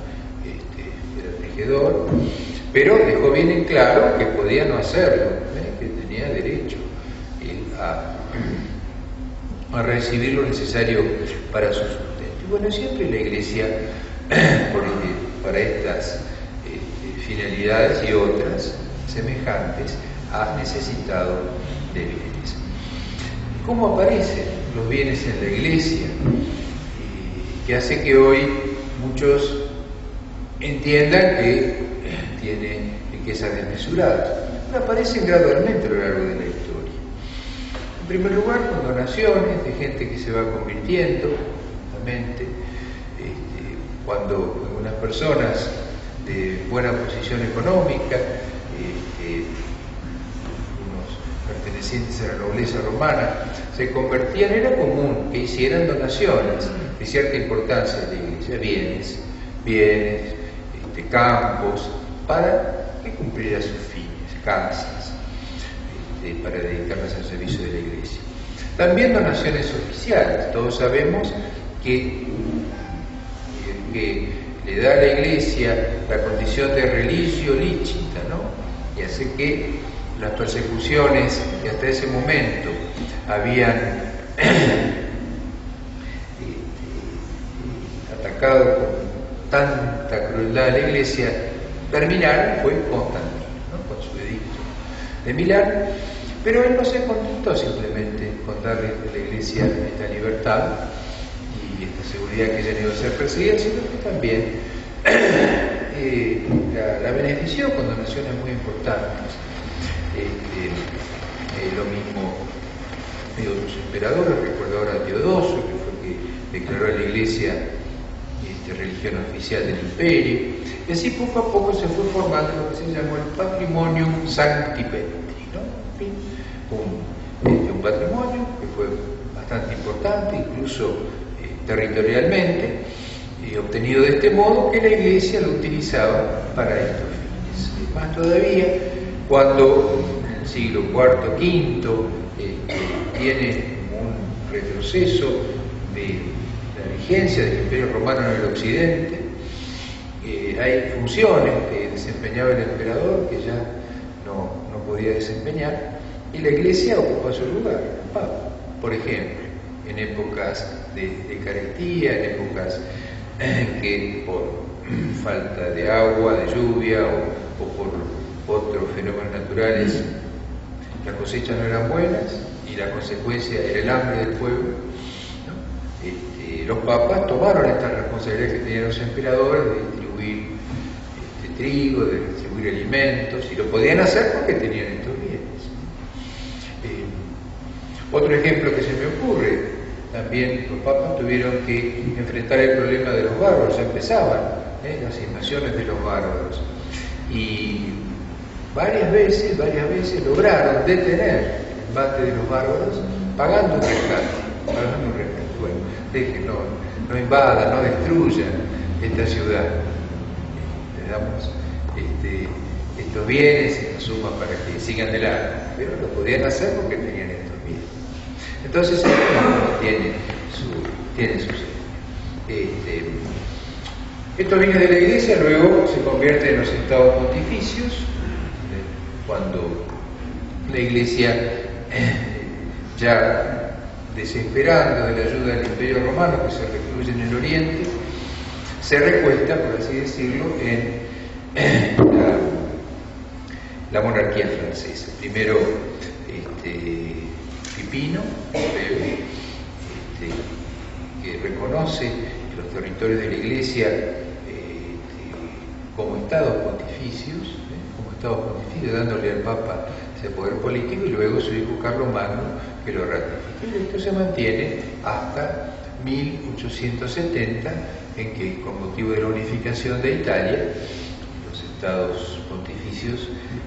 pero dejó bien en claro que podía no hacerlo, ¿eh? que tenía derecho eh, a, a recibir lo necesario para su sustento. Y bueno, siempre la Iglesia, por, para estas eh, finalidades y otras semejantes, ha necesitado de bienes. ¿Cómo aparecen los bienes en la Iglesia? Eh, que hace que hoy muchos entiendan que tiene riqueza desmesurada. Pero aparecen gradualmente a lo largo de la historia. En primer lugar, con donaciones de gente que se va convirtiendo, justamente, este, cuando algunas personas de buena posición económica, este, unos pertenecientes a la nobleza romana, se convertían, era común que hicieran donaciones de cierta importancia de la Iglesia, bienes, bienes, de campos, para que cumpliera sus fines, casas, este, para dedicarlas al servicio de la Iglesia. También donaciones oficiales. Todos sabemos que, que le da a la Iglesia la condición de religio lícita, ¿no? Y hace que las persecuciones que hasta ese momento habían atacado con tanta crueldad a la Iglesia, terminaron fue Constantino, ¿no? Con su edicto de Milán, pero él no se contentó simplemente con darle a la Iglesia esta libertad y esta seguridad que ella no iba a ser perseguida, sino que también eh, la, la benefició con donaciones muy importantes. Este, eh, lo mismo de otros emperadores, recuerdo ahora a Teodosio, que fue que declaró a la Iglesia de religión oficial del imperio, y así poco a poco se fue formando lo que se llamó el Patrimonium Sancti Petri, ¿no? un, este, un patrimonio que fue bastante importante, incluso eh, territorialmente, eh, obtenido de este modo que la Iglesia lo utilizaba para estos fines. Más todavía, cuando en el siglo cuarto, quinto, eh, eh, tiene un retroceso de la vigencia del Imperio Romano en el Occidente, eh, hay funciones que desempeñaba el emperador que ya no, no podía desempeñar, y la Iglesia ocupa su lugar, el Papa. Por ejemplo, en épocas de, de carestía, en épocas en que por falta de agua, de lluvia o, o por otros fenómenos naturales las cosechas no eran buenas y la consecuencia era el hambre del pueblo, ¿no? Este, este, los papas tomaron esta responsabilidad que tenían los emperadores de distribuir este, trigo, de distribuir alimentos, y lo podían hacer porque tenían estos bienes. Eh, otro ejemplo que se me ocurre, también los papas tuvieron que enfrentar el problema de los bárbaros, empezaban ¿eh? las invasiones de los bárbaros, y varias veces, varias veces lograron detener el embate de los bárbaros pagando un rescate, pagando un rescate. Bueno, dejen, no, no invadan, no destruyan esta ciudad. Les damos este, estos bienes y las sumas para que sigan adelante, pero lo podían hacer porque tenían estos bienes. Entonces, esto tiene su, tiene su este, estos bienes de la Iglesia luego se convierten en los estados pontificios, cuando la Iglesia, eh, ya desesperando de la ayuda del Imperio Romano, que se recluye en el Oriente, se recuesta, por así decirlo, en eh, la, la monarquía francesa. Primero, este, Pipino, este, que reconoce los territorios de la Iglesia eh, como estados pontificios, eh, como estados pontificios, dándole al Papa ese poder político, y luego su hijo Carlomagno, que lo ratifica. Y esto se mantiene hasta mil ochocientos setenta, en que, con motivo de la unificación de Italia, los estados pontificios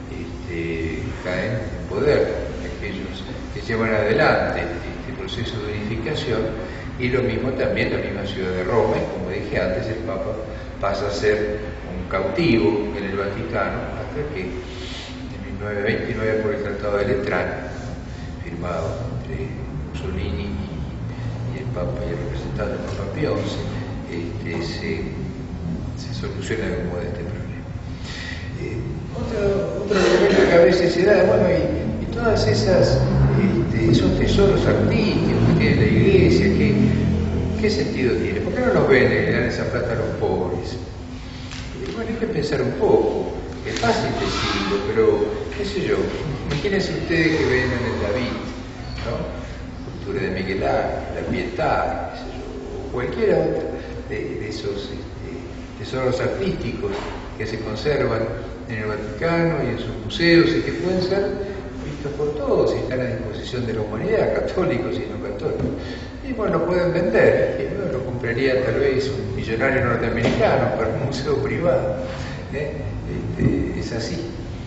este, caen en poder, aquellos que llevan adelante este proceso de unificación, y lo mismo también la misma ciudad de Roma, y como dije antes, el Papa pasa a ser un cautivo en el Vaticano, hasta que en mil novecientos veintinueve, por el Tratado de Letrán, firmado entre Mussolini y, y el Papa y el representante del Papa Pío once, este, se, se soluciona de algún modo este problema. Eh, otro, otro elemento que a veces se da, bueno, y, y todas esas este, esos tesoros artísticos que tiene la Iglesia, ¿qué, qué sentido tiene? ¿Por qué no los venden y le dan esa plata a los pobres? Eh, bueno, hay que pensar un poco. Es fácil decirlo, pero qué sé yo, imagínense ustedes que vendan el David, ¿no? Cultura de Miguel Ángel, la Pietà, qué sé yo, o cualquiera otra de, de esos este, tesoros artísticos que se conservan en el Vaticano y en sus museos, y que pueden ser vistos por todos y están a disposición de la humanidad, católicos y no católicos. Y bueno, lo pueden vender, y bueno, lo compraría tal vez un millonario norteamericano para un museo privado. ¿eh? Este, es así.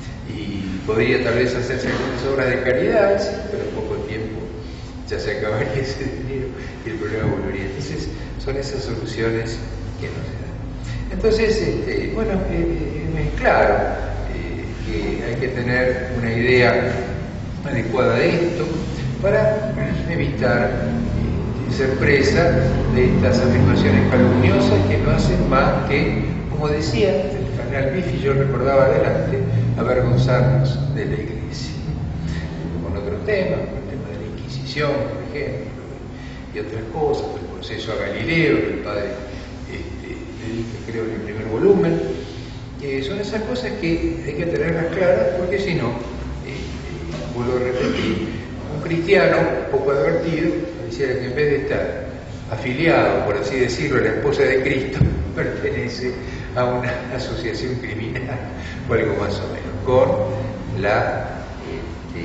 Y podría tal vez hacerse algunas obras de caridad, sí, pero en poco tiempo ya se acabaría ese dinero y el problema volvería. Entonces, son esas soluciones que no se dan. Entonces, este, bueno, eh, es claro eh, que hay que tener una idea adecuada de esto para evitar eh, ser presa de estas afirmaciones calumniosas que no hacen más que, como decía el cardenal Biffi, yo recordaba adelante, avergonzarnos de la Iglesia. Con otros temas, con el tema de la Inquisición, por ejemplo, y otras cosas, el proceso a Galileo, que el padre este, dedica, creo, en el primer volumen, eh, son esas cosas que hay que tenerlas claras, porque si no, eh, vuelvo a repetir, un cristiano poco advertido decía que en vez de estar afiliado, por así decirlo, a la esposa de Cristo, pertenece a una asociación criminal o algo más o menos, con la este,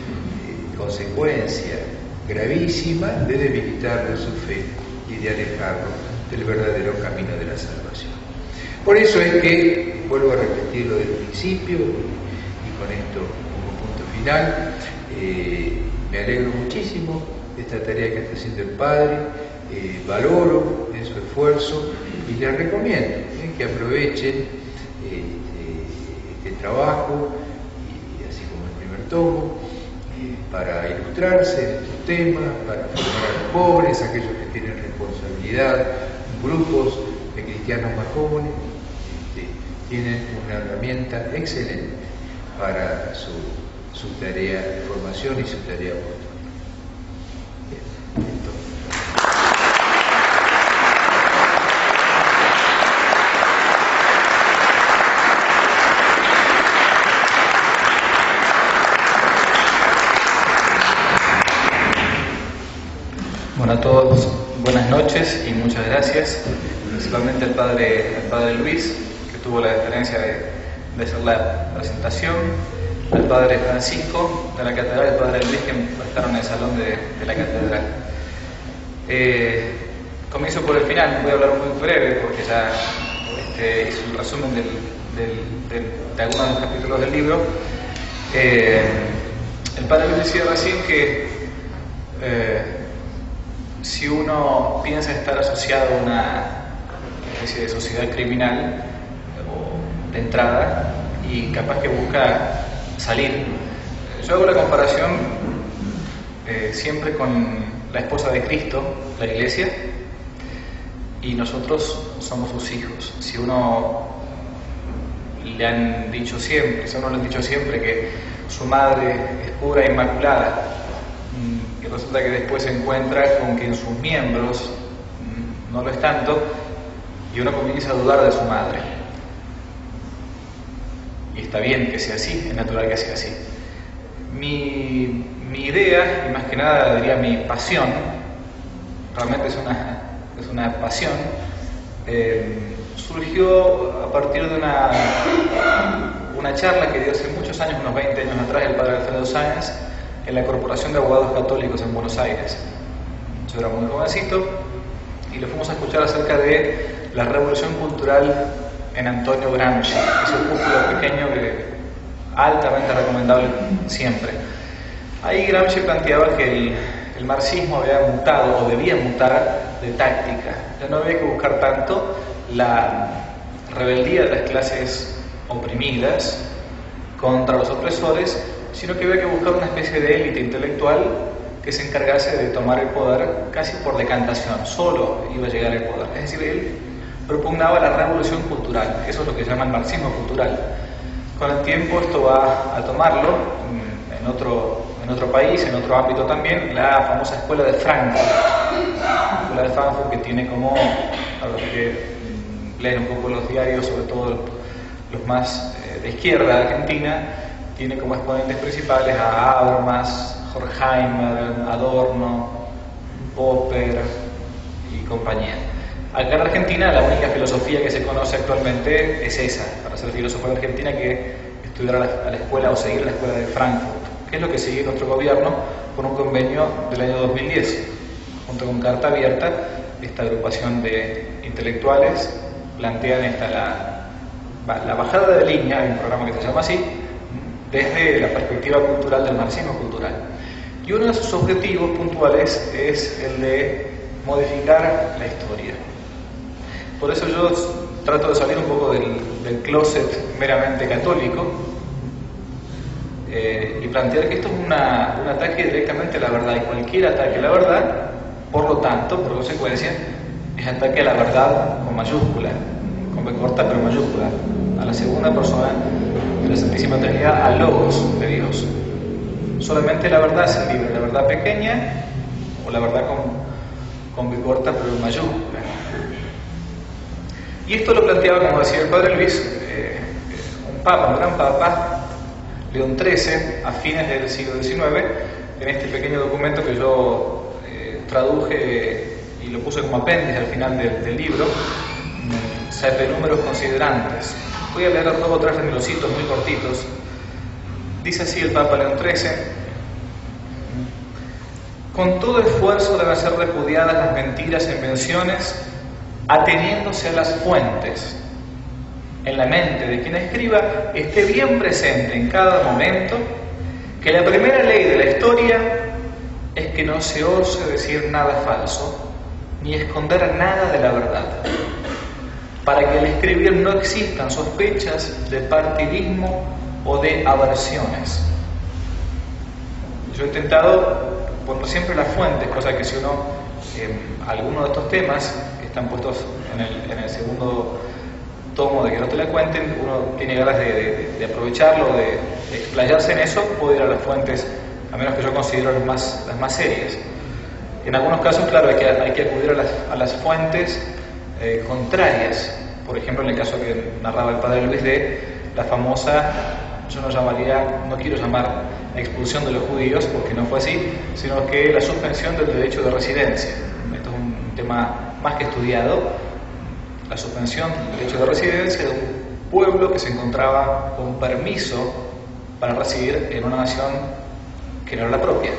eh, consecuencia gravísima de debilitarle su fe y de alejarlo del verdadero camino de la salvación. Por eso es que, vuelvo a repetirlo desde el principio, y con esto como punto final, eh, me alegro muchísimo de esta tarea que está haciendo el Padre, eh, valoro en su esfuerzo y les recomiendo eh, que aprovechen eh, este trabajo, y, así como el primer tomo, eh, para ilustrarse en estos temas, para formar a los pobres, aquellos que tienen responsabilidad, grupos de cristianos más jóvenes, este, tienen una herramienta excelente para su, su tarea de formación y su tarea apostólica. Bien, entonces. Bueno, a todos, buenas noches. noches y muchas gracias, principalmente al padre, al padre Luis, que tuvo la deferencia de, de hacer la presentación, al padre Francisco de la catedral, al padre Luis, que estaron en el salón de, de la catedral. Eh, comienzo por el final, voy a hablar muy breve porque ya este, hice un resumen del, del, del, de algunos de los capítulos del libro. Eh, el padre Luis decía recién que eh, si uno piensa estar asociado a una especie de sociedad criminal o de entrada y capaz que busca salir, yo hago la comparación eh, siempre con la esposa de Cristo, la Iglesia, y nosotros somos sus hijos. Si uno le han dicho siempre, si a uno le han dicho siempre que su madre es pura e inmaculada, y resulta que después se encuentra con que en sus miembros no lo es tanto, y uno comienza a dudar de su madre. Y está bien que sea así, es natural que sea así. Mi, mi idea, y más que nada diría mi pasión, realmente es una, es una pasión, eh, surgió a partir de una, una charla que dio hace muchos años, unos veinte años atrás, el padre Alfredo Sáenz, en la Corporación de Abogados Católicos en Buenos Aires. Yo era muy jovencito y lo fuimos a escuchar acerca de la revolución cultural en Antonio Gramsci, ese opúsculo pequeño que altamente recomendable siempre. Ahí Gramsci planteaba que el, el marxismo había mutado o debía mutar de táctica. Ya no había que buscar tanto la rebeldía de las clases oprimidas contra los opresores, sino que había que buscar una especie de élite intelectual que se encargase de tomar el poder casi por decantación, solo iba a llegar al poder. Es decir, él propugnaba la revolución cultural, eso es lo que se llama el marxismo cultural. Con el tiempo esto va a tomarlo en otro, en otro país, en otro ámbito también, la famosa Escuela de Frankfurt. La Escuela de Frankfurt que tiene como, a los que leen un poco los diarios, sobre todo los más eh, de izquierda de Argentina, tiene como exponentes principales a Habermas, Horkheimer, Adorno, Popper y compañía. Acá en Argentina la única filosofía que se conoce actualmente es esa, para ser filósofo en Argentina, que estudiar a la, a la escuela o seguir la escuela de Frankfurt, que es lo que sigue nuestro gobierno con un convenio del año dos mil diez, junto con Carta Abierta. Esta agrupación de intelectuales plantean esta, la, la bajada de línea, hay un programa que se llama así, desde la perspectiva cultural del marxismo cultural. Y uno de sus objetivos puntuales es el de modificar la historia. Por eso yo trato de salir un poco del, del closet meramente católico eh, y plantear que esto es una, un ataque directamente a la verdad, y cualquier ataque a la verdad, por lo tanto, por consecuencia, es ataque a la verdad con mayúscula, con B corta pero mayúscula, a la segunda persona de la Santísima Trinidad, al Logos de Dios. Solamente la verdad es libre, la verdad pequeña o la verdad con, con B corta pero mayúscula. Y esto lo planteaba, como decía el padre Luis, eh, un papa, un gran papa, León trece, a fines del siglo diecinueve, en este pequeño documento que yo eh, traduje y lo puse como apéndice al final del, del libro, Sape números considerantes. Voy a leer dos o tres renglositos muy cortitos. Dice así el Papa León trece: con todo esfuerzo deben ser repudiadas las mentiras e invenciones, ateniéndose a las fuentes. En la mente de quien escriba esté bien presente en cada momento que la primera ley de la historia es que no se ose decir nada falso, ni esconder nada de la verdad, para que al escribir no existan sospechas de partidismo o de aversiones. Yo he intentado poner siempre las fuentes, cosa que si uno, eh, algunos de estos temas que están puestos en el, en el segundo tomo de Que no te la cuenten, uno tiene ganas de, de, de aprovecharlo, de, de explayarse en eso, puede ir a las fuentes, a menos que yo considero las más, las más serias. En algunos casos, claro, hay que, hay que acudir a las, a las fuentes eh, contrarias. Por ejemplo, en el caso que narraba el padre Luis de la famosa, yo no llamaría, no quiero llamar expulsión de los judíos, porque no fue así, sino que la suspensión del derecho de residencia. Esto es un tema más que estudiado, la suspensión del derecho de residencia de un pueblo que se encontraba con permiso para residir en una nación que no era la propia.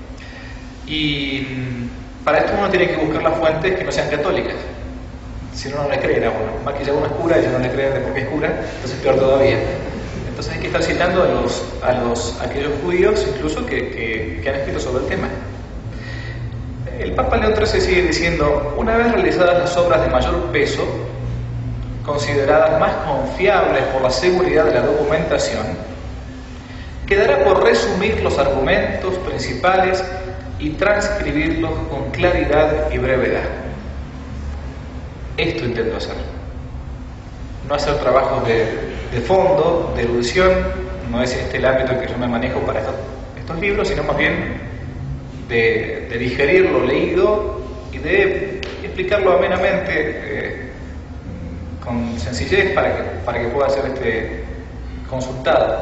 Y para esto uno tiene que buscar las fuentes que no sean católicas, si no, no le creen a uno. Más que ya uno es cura, ellos no le creen de por qué es cura, entonces peor todavía. Entonces hay que estar citando a los, a los, a aquellos judíos incluso que, que, que han escrito sobre el tema. El Papa León trece sigue diciendo: una vez realizadas las obras de mayor peso, consideradas más confiables por la seguridad de la documentación, quedará por resumir los argumentos principales y transcribirlos con claridad y brevedad. Esto intento hacer. No hacer trabajos de, de fondo, de erudición, no es este el ámbito en que yo me manejo para estos, estos libros, sino más bien de, de digerir lo leído y de explicarlo amenamente, eh, con sencillez, para que, para que pueda ser este, consultado.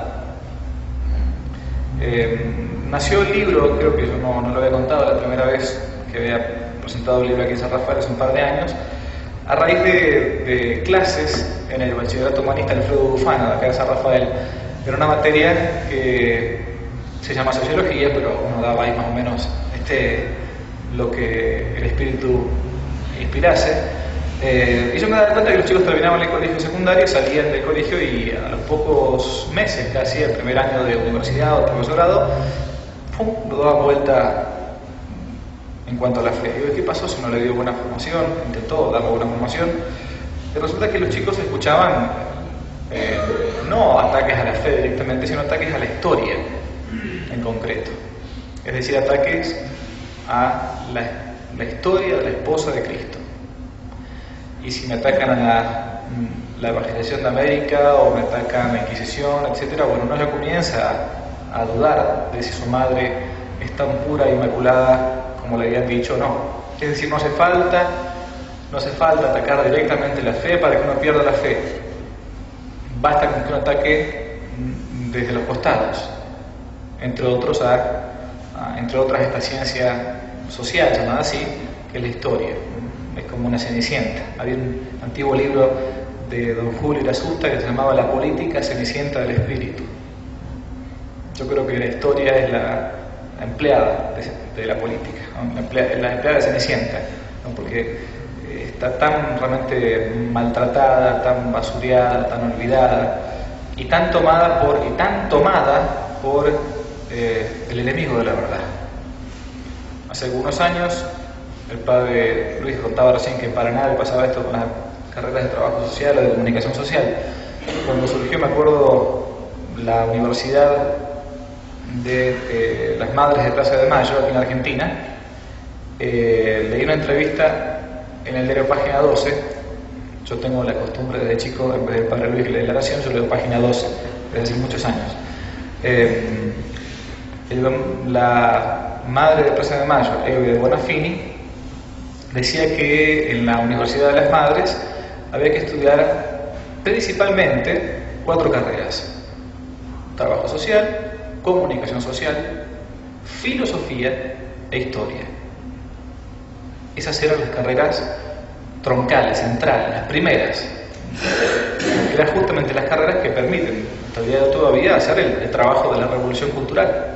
Eh, nació el libro, creo que yo no, no lo había contado la primera vez que había presentado el libro aquí en San Rafael, hace un par de años, a raíz de, de clases en el Bachillerato Humanista Alfredo Bufano, de acá de San Rafael. Era una materia que se llama Sociología, pero uno daba ahí más o menos este, lo que el espíritu inspirase. Eh, y yo me daba cuenta que los chicos terminaban el colegio secundario, salían del colegio y a los pocos meses, casi el primer año de universidad o profesorado, ¡pum!, lo daban vuelta en cuanto a la fe. Digo, ¿qué pasó si no le dio buena formación? Intentó darle buena formación. Y resulta que los chicos escuchaban eh, no ataques a la fe directamente, sino ataques a la historia en concreto. Es decir, ataques a la, la historia de la esposa de Cristo. Y si me atacan a la, la evangelización de América o me atacan a la Inquisición, etcétera, bueno, uno ya comienza a, a dudar de si su madre es tan pura e inmaculada como le habían dicho o no. Es decir, no hace falta, no hace falta atacar directamente la fe para que uno pierda la fe. Basta con que uno ataque desde los costados, entre otros a, a entre otras esta ciencia social llamada así, que es la historia. Es como una cenicienta. Había un antiguo libro de don Julio Irasusta que se llamaba La política cenicienta del espíritu. Yo creo que la historia es la, la empleada de, de la política, ¿no? la, empleada, la empleada de cenicienta, ¿no? Porque está tan realmente maltratada, tan basureada, tan olvidada y tan tomada por, y tan tomada por eh, el enemigo de la verdad. Hace algunos años el padre Luis contaba recién que en Paraná le pasaba esto con las carreras de trabajo social o de comunicación social. Cuando surgió, me acuerdo, la Universidad de eh, las Madres de Plaza de Mayo, aquí en Argentina, eh, leí una entrevista en el diario Página doce. Yo tengo la costumbre desde chico, en vez del padre Luis que lee la oración, yo leo Página doce, desde hace muchos años. Eh, el, la madre de Plaza de Mayo, Eve de Bonafini, decía que en la Universidad de las Madres había que estudiar principalmente cuatro carreras: trabajo social, comunicación social, filosofía e historia. Esas eran las carreras troncales, centrales, las primeras, que eran justamente las carreras que permiten hasta el día de hoy todavía hacer el, el trabajo de la revolución cultural.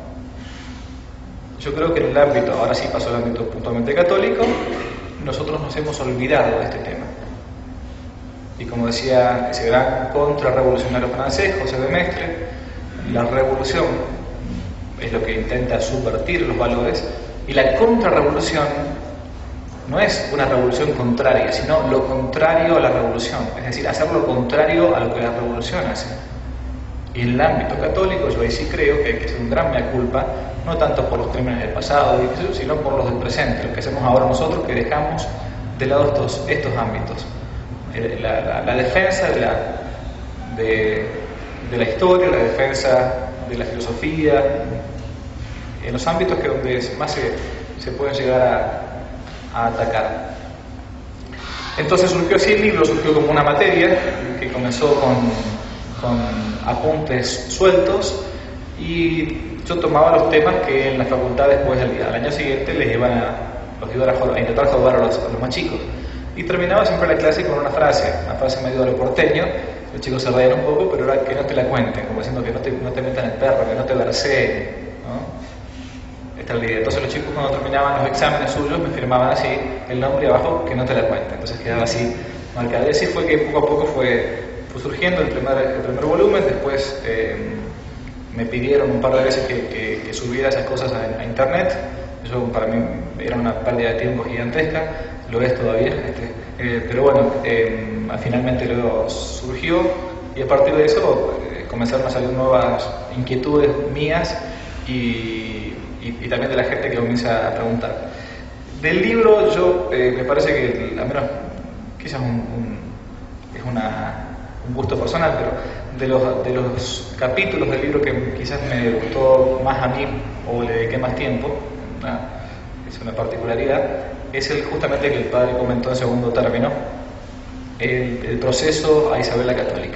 Yo creo que en el ámbito, ahora sí pasó al ámbito puntualmente católico, nosotros nos hemos olvidado de este tema. Y como decía ese gran contrarrevolucionario francés, José de Maistre, la revolución es lo que intenta subvertir los valores, y la contrarrevolución no es una revolución contraria, sino lo contrario a la revolución, es decir, hacer lo contrario a lo que la revolución hace. Y en el ámbito católico yo ahí sí creo que hay que hacer un gran mea culpa, no tanto por los crímenes del pasado, sino por los del presente, lo que hacemos ahora nosotros, que dejamos de lado estos, estos ámbitos. La, la, la defensa de la, de, de la historia, la defensa de la filosofía, en los ámbitos que donde más se, se pueden llegar a, a atacar. Entonces surgió así el libro, surgió como una materia que comenzó con, con apuntes sueltos, y yo tomaba los temas que en la facultad después del al año siguiente les iban a, los ayudara a, jugar, a intentar jugar a los, a los más chicos. Y terminaba siempre la clase con una frase, una frase medio de lo porteño. Los chicos se reían un poco, pero era que no te la cuenten, como diciendo que no te, no te metan el perro, que no te verseen, ¿no? Esta es la idea. Entonces los chicos cuando terminaban los exámenes suyos me firmaban así el nombre y abajo que no te la cuenten. Entonces quedaba así marcado. Y así fue que poco a poco fue, fue surgiendo el primer, el primer volumen. Después eh, me pidieron un par de veces que, que, que subiera esas cosas a, a internet. Eso para mí era una pérdida de tiempo gigantesca, lo es todavía, este, eh, pero bueno, eh, finalmente luego surgió y a partir de eso eh, comenzaron a salir nuevas inquietudes mías y, y, y también de la gente que comienza a preguntar. Del libro yo eh, me parece que, al menos quizás un, un, es una, un gusto personal, pero de los, de los capítulos del libro que quizás me gustó más a mí o le dediqué más tiempo, ¿no? Es una particularidad, es el justamente que el padre comentó en segundo término, el, el proceso a Isabel la Católica,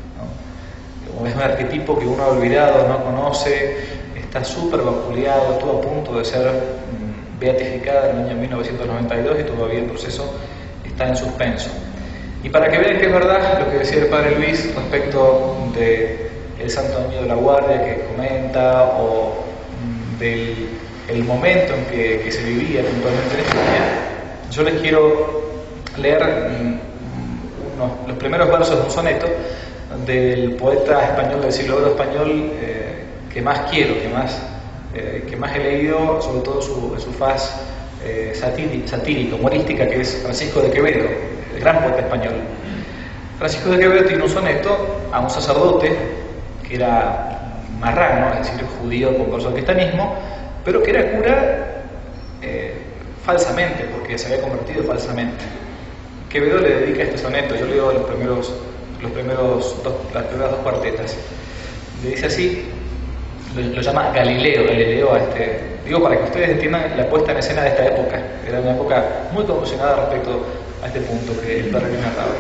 ¿no? Es un arquetipo que uno ha olvidado, no conoce, está súper vapuleado, estuvo a punto de ser mm, beatificada en el año mil novecientos noventa y dos y todavía el proceso está en suspenso. Y para que vean que es verdad lo que decía el padre Luis respecto de el Santo Niño de la Guardia que comenta, o mm, del el momento en que, que se vivía puntualmente en España, yo les quiero leer unos, los primeros versos de un soneto del poeta español del siglo oro español eh, que más quiero, que más, eh, que más he leído, sobre todo su, en su faz eh, satírico, satírico, humorística, que es Francisco de Quevedo, el gran poeta español. Francisco de Quevedo tiene un soneto a un sacerdote que era marrano, es decir, judío converso al cristianismo, pero que era cura eh, falsamente, porque se había convertido falsamente. Quevedo le dedica este soneto, yo leo los primeros, los primeros dos, las primeras dos cuartetas. Le dice así, lo, lo llama Galileo, Galileo a este, digo para que ustedes entiendan la puesta en escena de esta época, era una época muy conmocionada respecto a este punto que el padre narraba.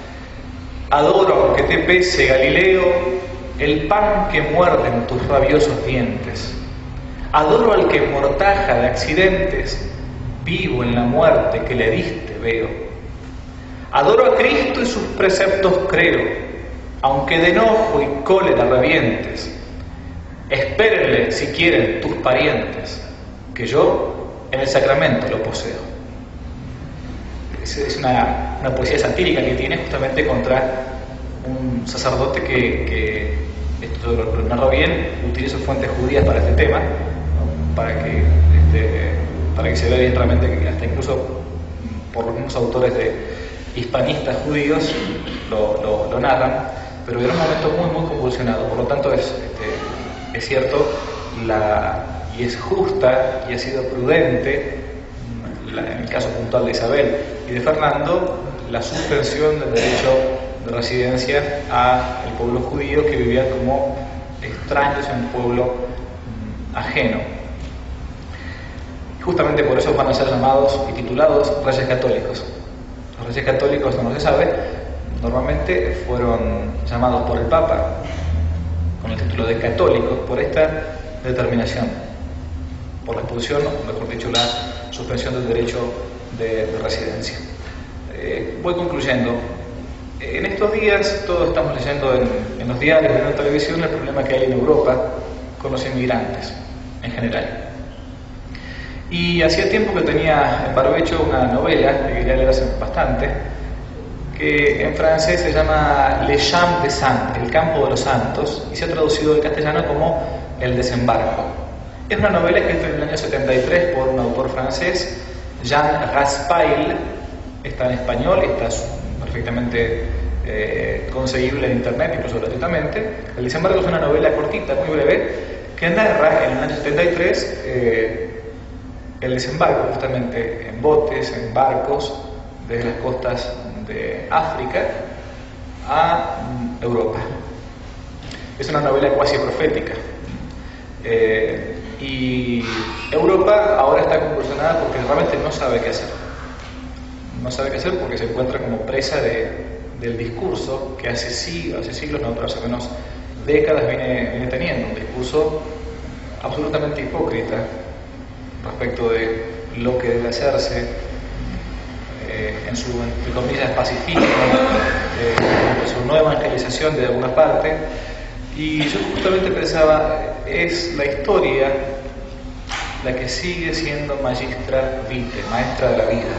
Adoro, aunque te pese, Galileo, el pan que muerden tus rabiosos dientes. Adoro al que mortaja de accidentes, vivo en la muerte que le diste veo. Adoro a Cristo y sus preceptos creo, aunque de enojo y cólera revientes. Espérenle si quieren tus parientes, que yo en el sacramento lo poseo. Es, es una, una poesía satírica que tiene justamente contra un sacerdote que, que esto lo, lo narro bien, utilizo fuentes judías para este tema, para que, este, para que se vea bien realmente que hasta incluso por los mismos autores de hispanistas judíos lo, lo, lo narran, pero era un momento muy muy convulsionado, por lo tanto es, este, es cierto la, y es justa y ha sido prudente la, en el caso puntual de Isabel y de Fernando la suspensión del derecho de residencia al pueblo judío que vivían como extraños en un pueblo mm, ajeno. Justamente por eso van a ser llamados y titulados Reyes Católicos. Los Reyes Católicos, no se sabe, normalmente fueron llamados por el Papa con el título de católicos por esta determinación, por la expulsión, o mejor dicho, la suspensión del derecho de, de residencia. Eh, voy concluyendo. En estos días todos estamos leyendo en, en los diarios, en la televisión, el problema que hay en Europa con los inmigrantes en general. Y hacía tiempo que tenía en barbecho una novela que quería leer hace bastante, que en francés se llama Le Champ des Saints, el campo de los santos, y se ha traducido al castellano como El desembarco. Es una novela escrita en el año setenta y tres por un autor francés, Jean Raspail, está en español, está perfectamente eh, conseguible en internet, incluso gratuitamente. El desembarco es una novela cortita, muy breve, que narra en el año setenta y tres eh, el desembarco justamente en botes, en barcos, desde las costas de África a Europa. Es una novela cuasi profética. Eh, y Europa ahora está convulsionada porque realmente no sabe qué hacer. No sabe qué hacer porque se encuentra como presa de, del discurso que hace, sí, hace siglos, no, pero hace menos décadas viene, viene teniendo, un discurso absolutamente hipócrita respecto de lo que debe hacerse eh, en su, entre comillas, pacifismo, eh, su no evangelización de alguna parte. Y yo justamente pensaba, es la historia la que sigue siendo magistra vitae, maestra de la vida.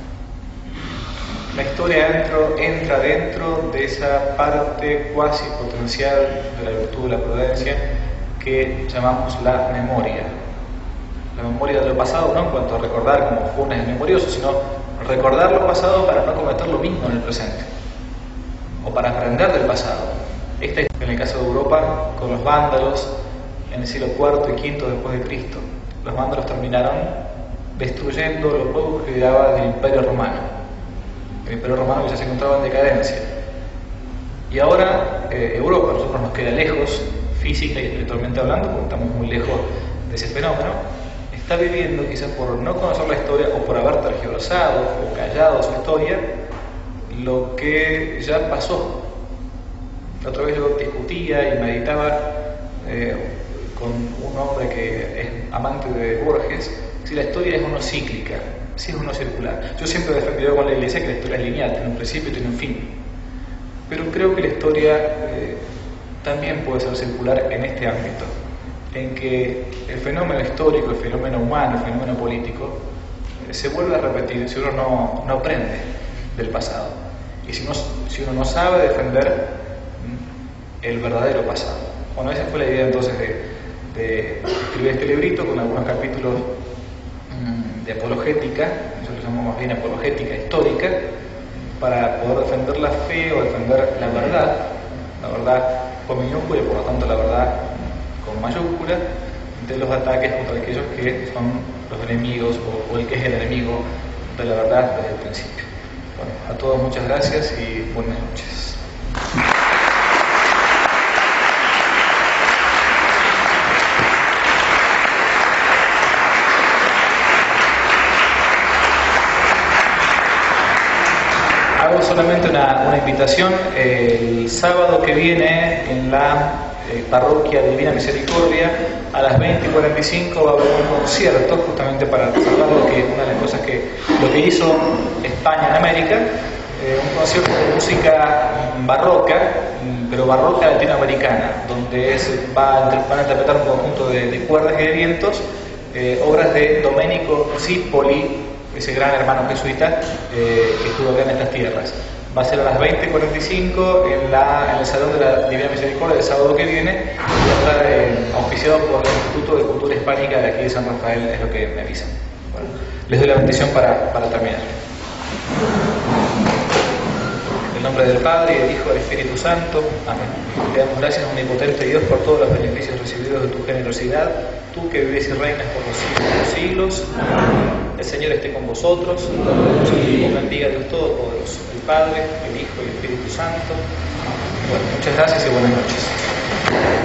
La historia dentro, entra dentro de esa parte cuasi potencial de la virtud de la prudencia que llamamos la memoria. La memoria de lo pasado, no en cuanto a recordar como Funes el memorioso, sino recordar lo pasado para no cometer lo mismo en el presente, o para aprender del pasado. Esta es en el caso de Europa con los vándalos en el siglo cuarto y quinto después de Cristo. Los vándalos terminaron destruyendo lo poco que quedaba del Imperio Romano. El Imperio Romano ya se encontraba en decadencia. Y ahora eh, Europa, a nosotros nos queda lejos, física y espiritualmente hablando, porque estamos muy lejos de ese fenómeno, está viviendo, quizás por no conocer la historia o por haber tergiversado o callado su historia, lo que ya pasó. La otra vez yo discutía y meditaba eh, con un hombre que es amante de Borges, si la historia es uno cíclica, si es uno circular. Yo siempre he defendido con la Iglesia que la historia es lineal, tiene un principio y tiene un fin. Pero creo que la historia eh, también puede ser circular en este ámbito, en que el fenómeno histórico, el fenómeno humano, el fenómeno político, eh, se vuelve a repetir si uno no, no aprende del pasado. Y si, no, si uno no sabe defender el verdadero pasado. Bueno, esa fue la idea entonces de, de escribir este librito con algunos capítulos mmm, de apologética, nosotros lo llamamos bien apologética histórica, para poder defender la fe o defender la verdad, la verdad con minúscula y por lo tanto la verdad con mayúscula, de los ataques contra aquellos que son los enemigos o, o el que es el enemigo de la verdad desde el principio. Bueno, a todos muchas gracias y buenas noches. Hago solamente una, una invitación. El sábado que viene en la eh, parroquia Divina Misericordia a las veinte y cuarenta y cinco va a haber un concierto justamente para salvar lo que una de las cosas que lo que hizo España en América, eh, un concierto de música barroca, pero barroca latinoamericana, donde se va a, van a interpretar un conjunto de, de cuerdas y de vientos, eh, obras de Domenico Zipoli, ese gran hermano jesuita eh, que estuvo acá en estas tierras. Va a ser a las veinte y cuarenta y cinco en, la, en el Salón de la Divina Misericordia el sábado que viene, y va a estar eh, auspiciado por el Instituto de Cultura Hispánica de aquí de San Rafael, es lo que me avisan. Bueno, les doy la bendición para, para terminar. En el nombre del Padre, y del Hijo y del Espíritu Santo. Amén. Te damos gracias, omnipotente Dios, por todos los beneficios recibidos de tu generosidad, tú que vives y reinas por los siglos de los siglos. El Señor esté con vosotros, os bendiga Dios Todopoderoso, el Padre, el Hijo y el Espíritu Santo. Bueno, muchas gracias y buenas noches.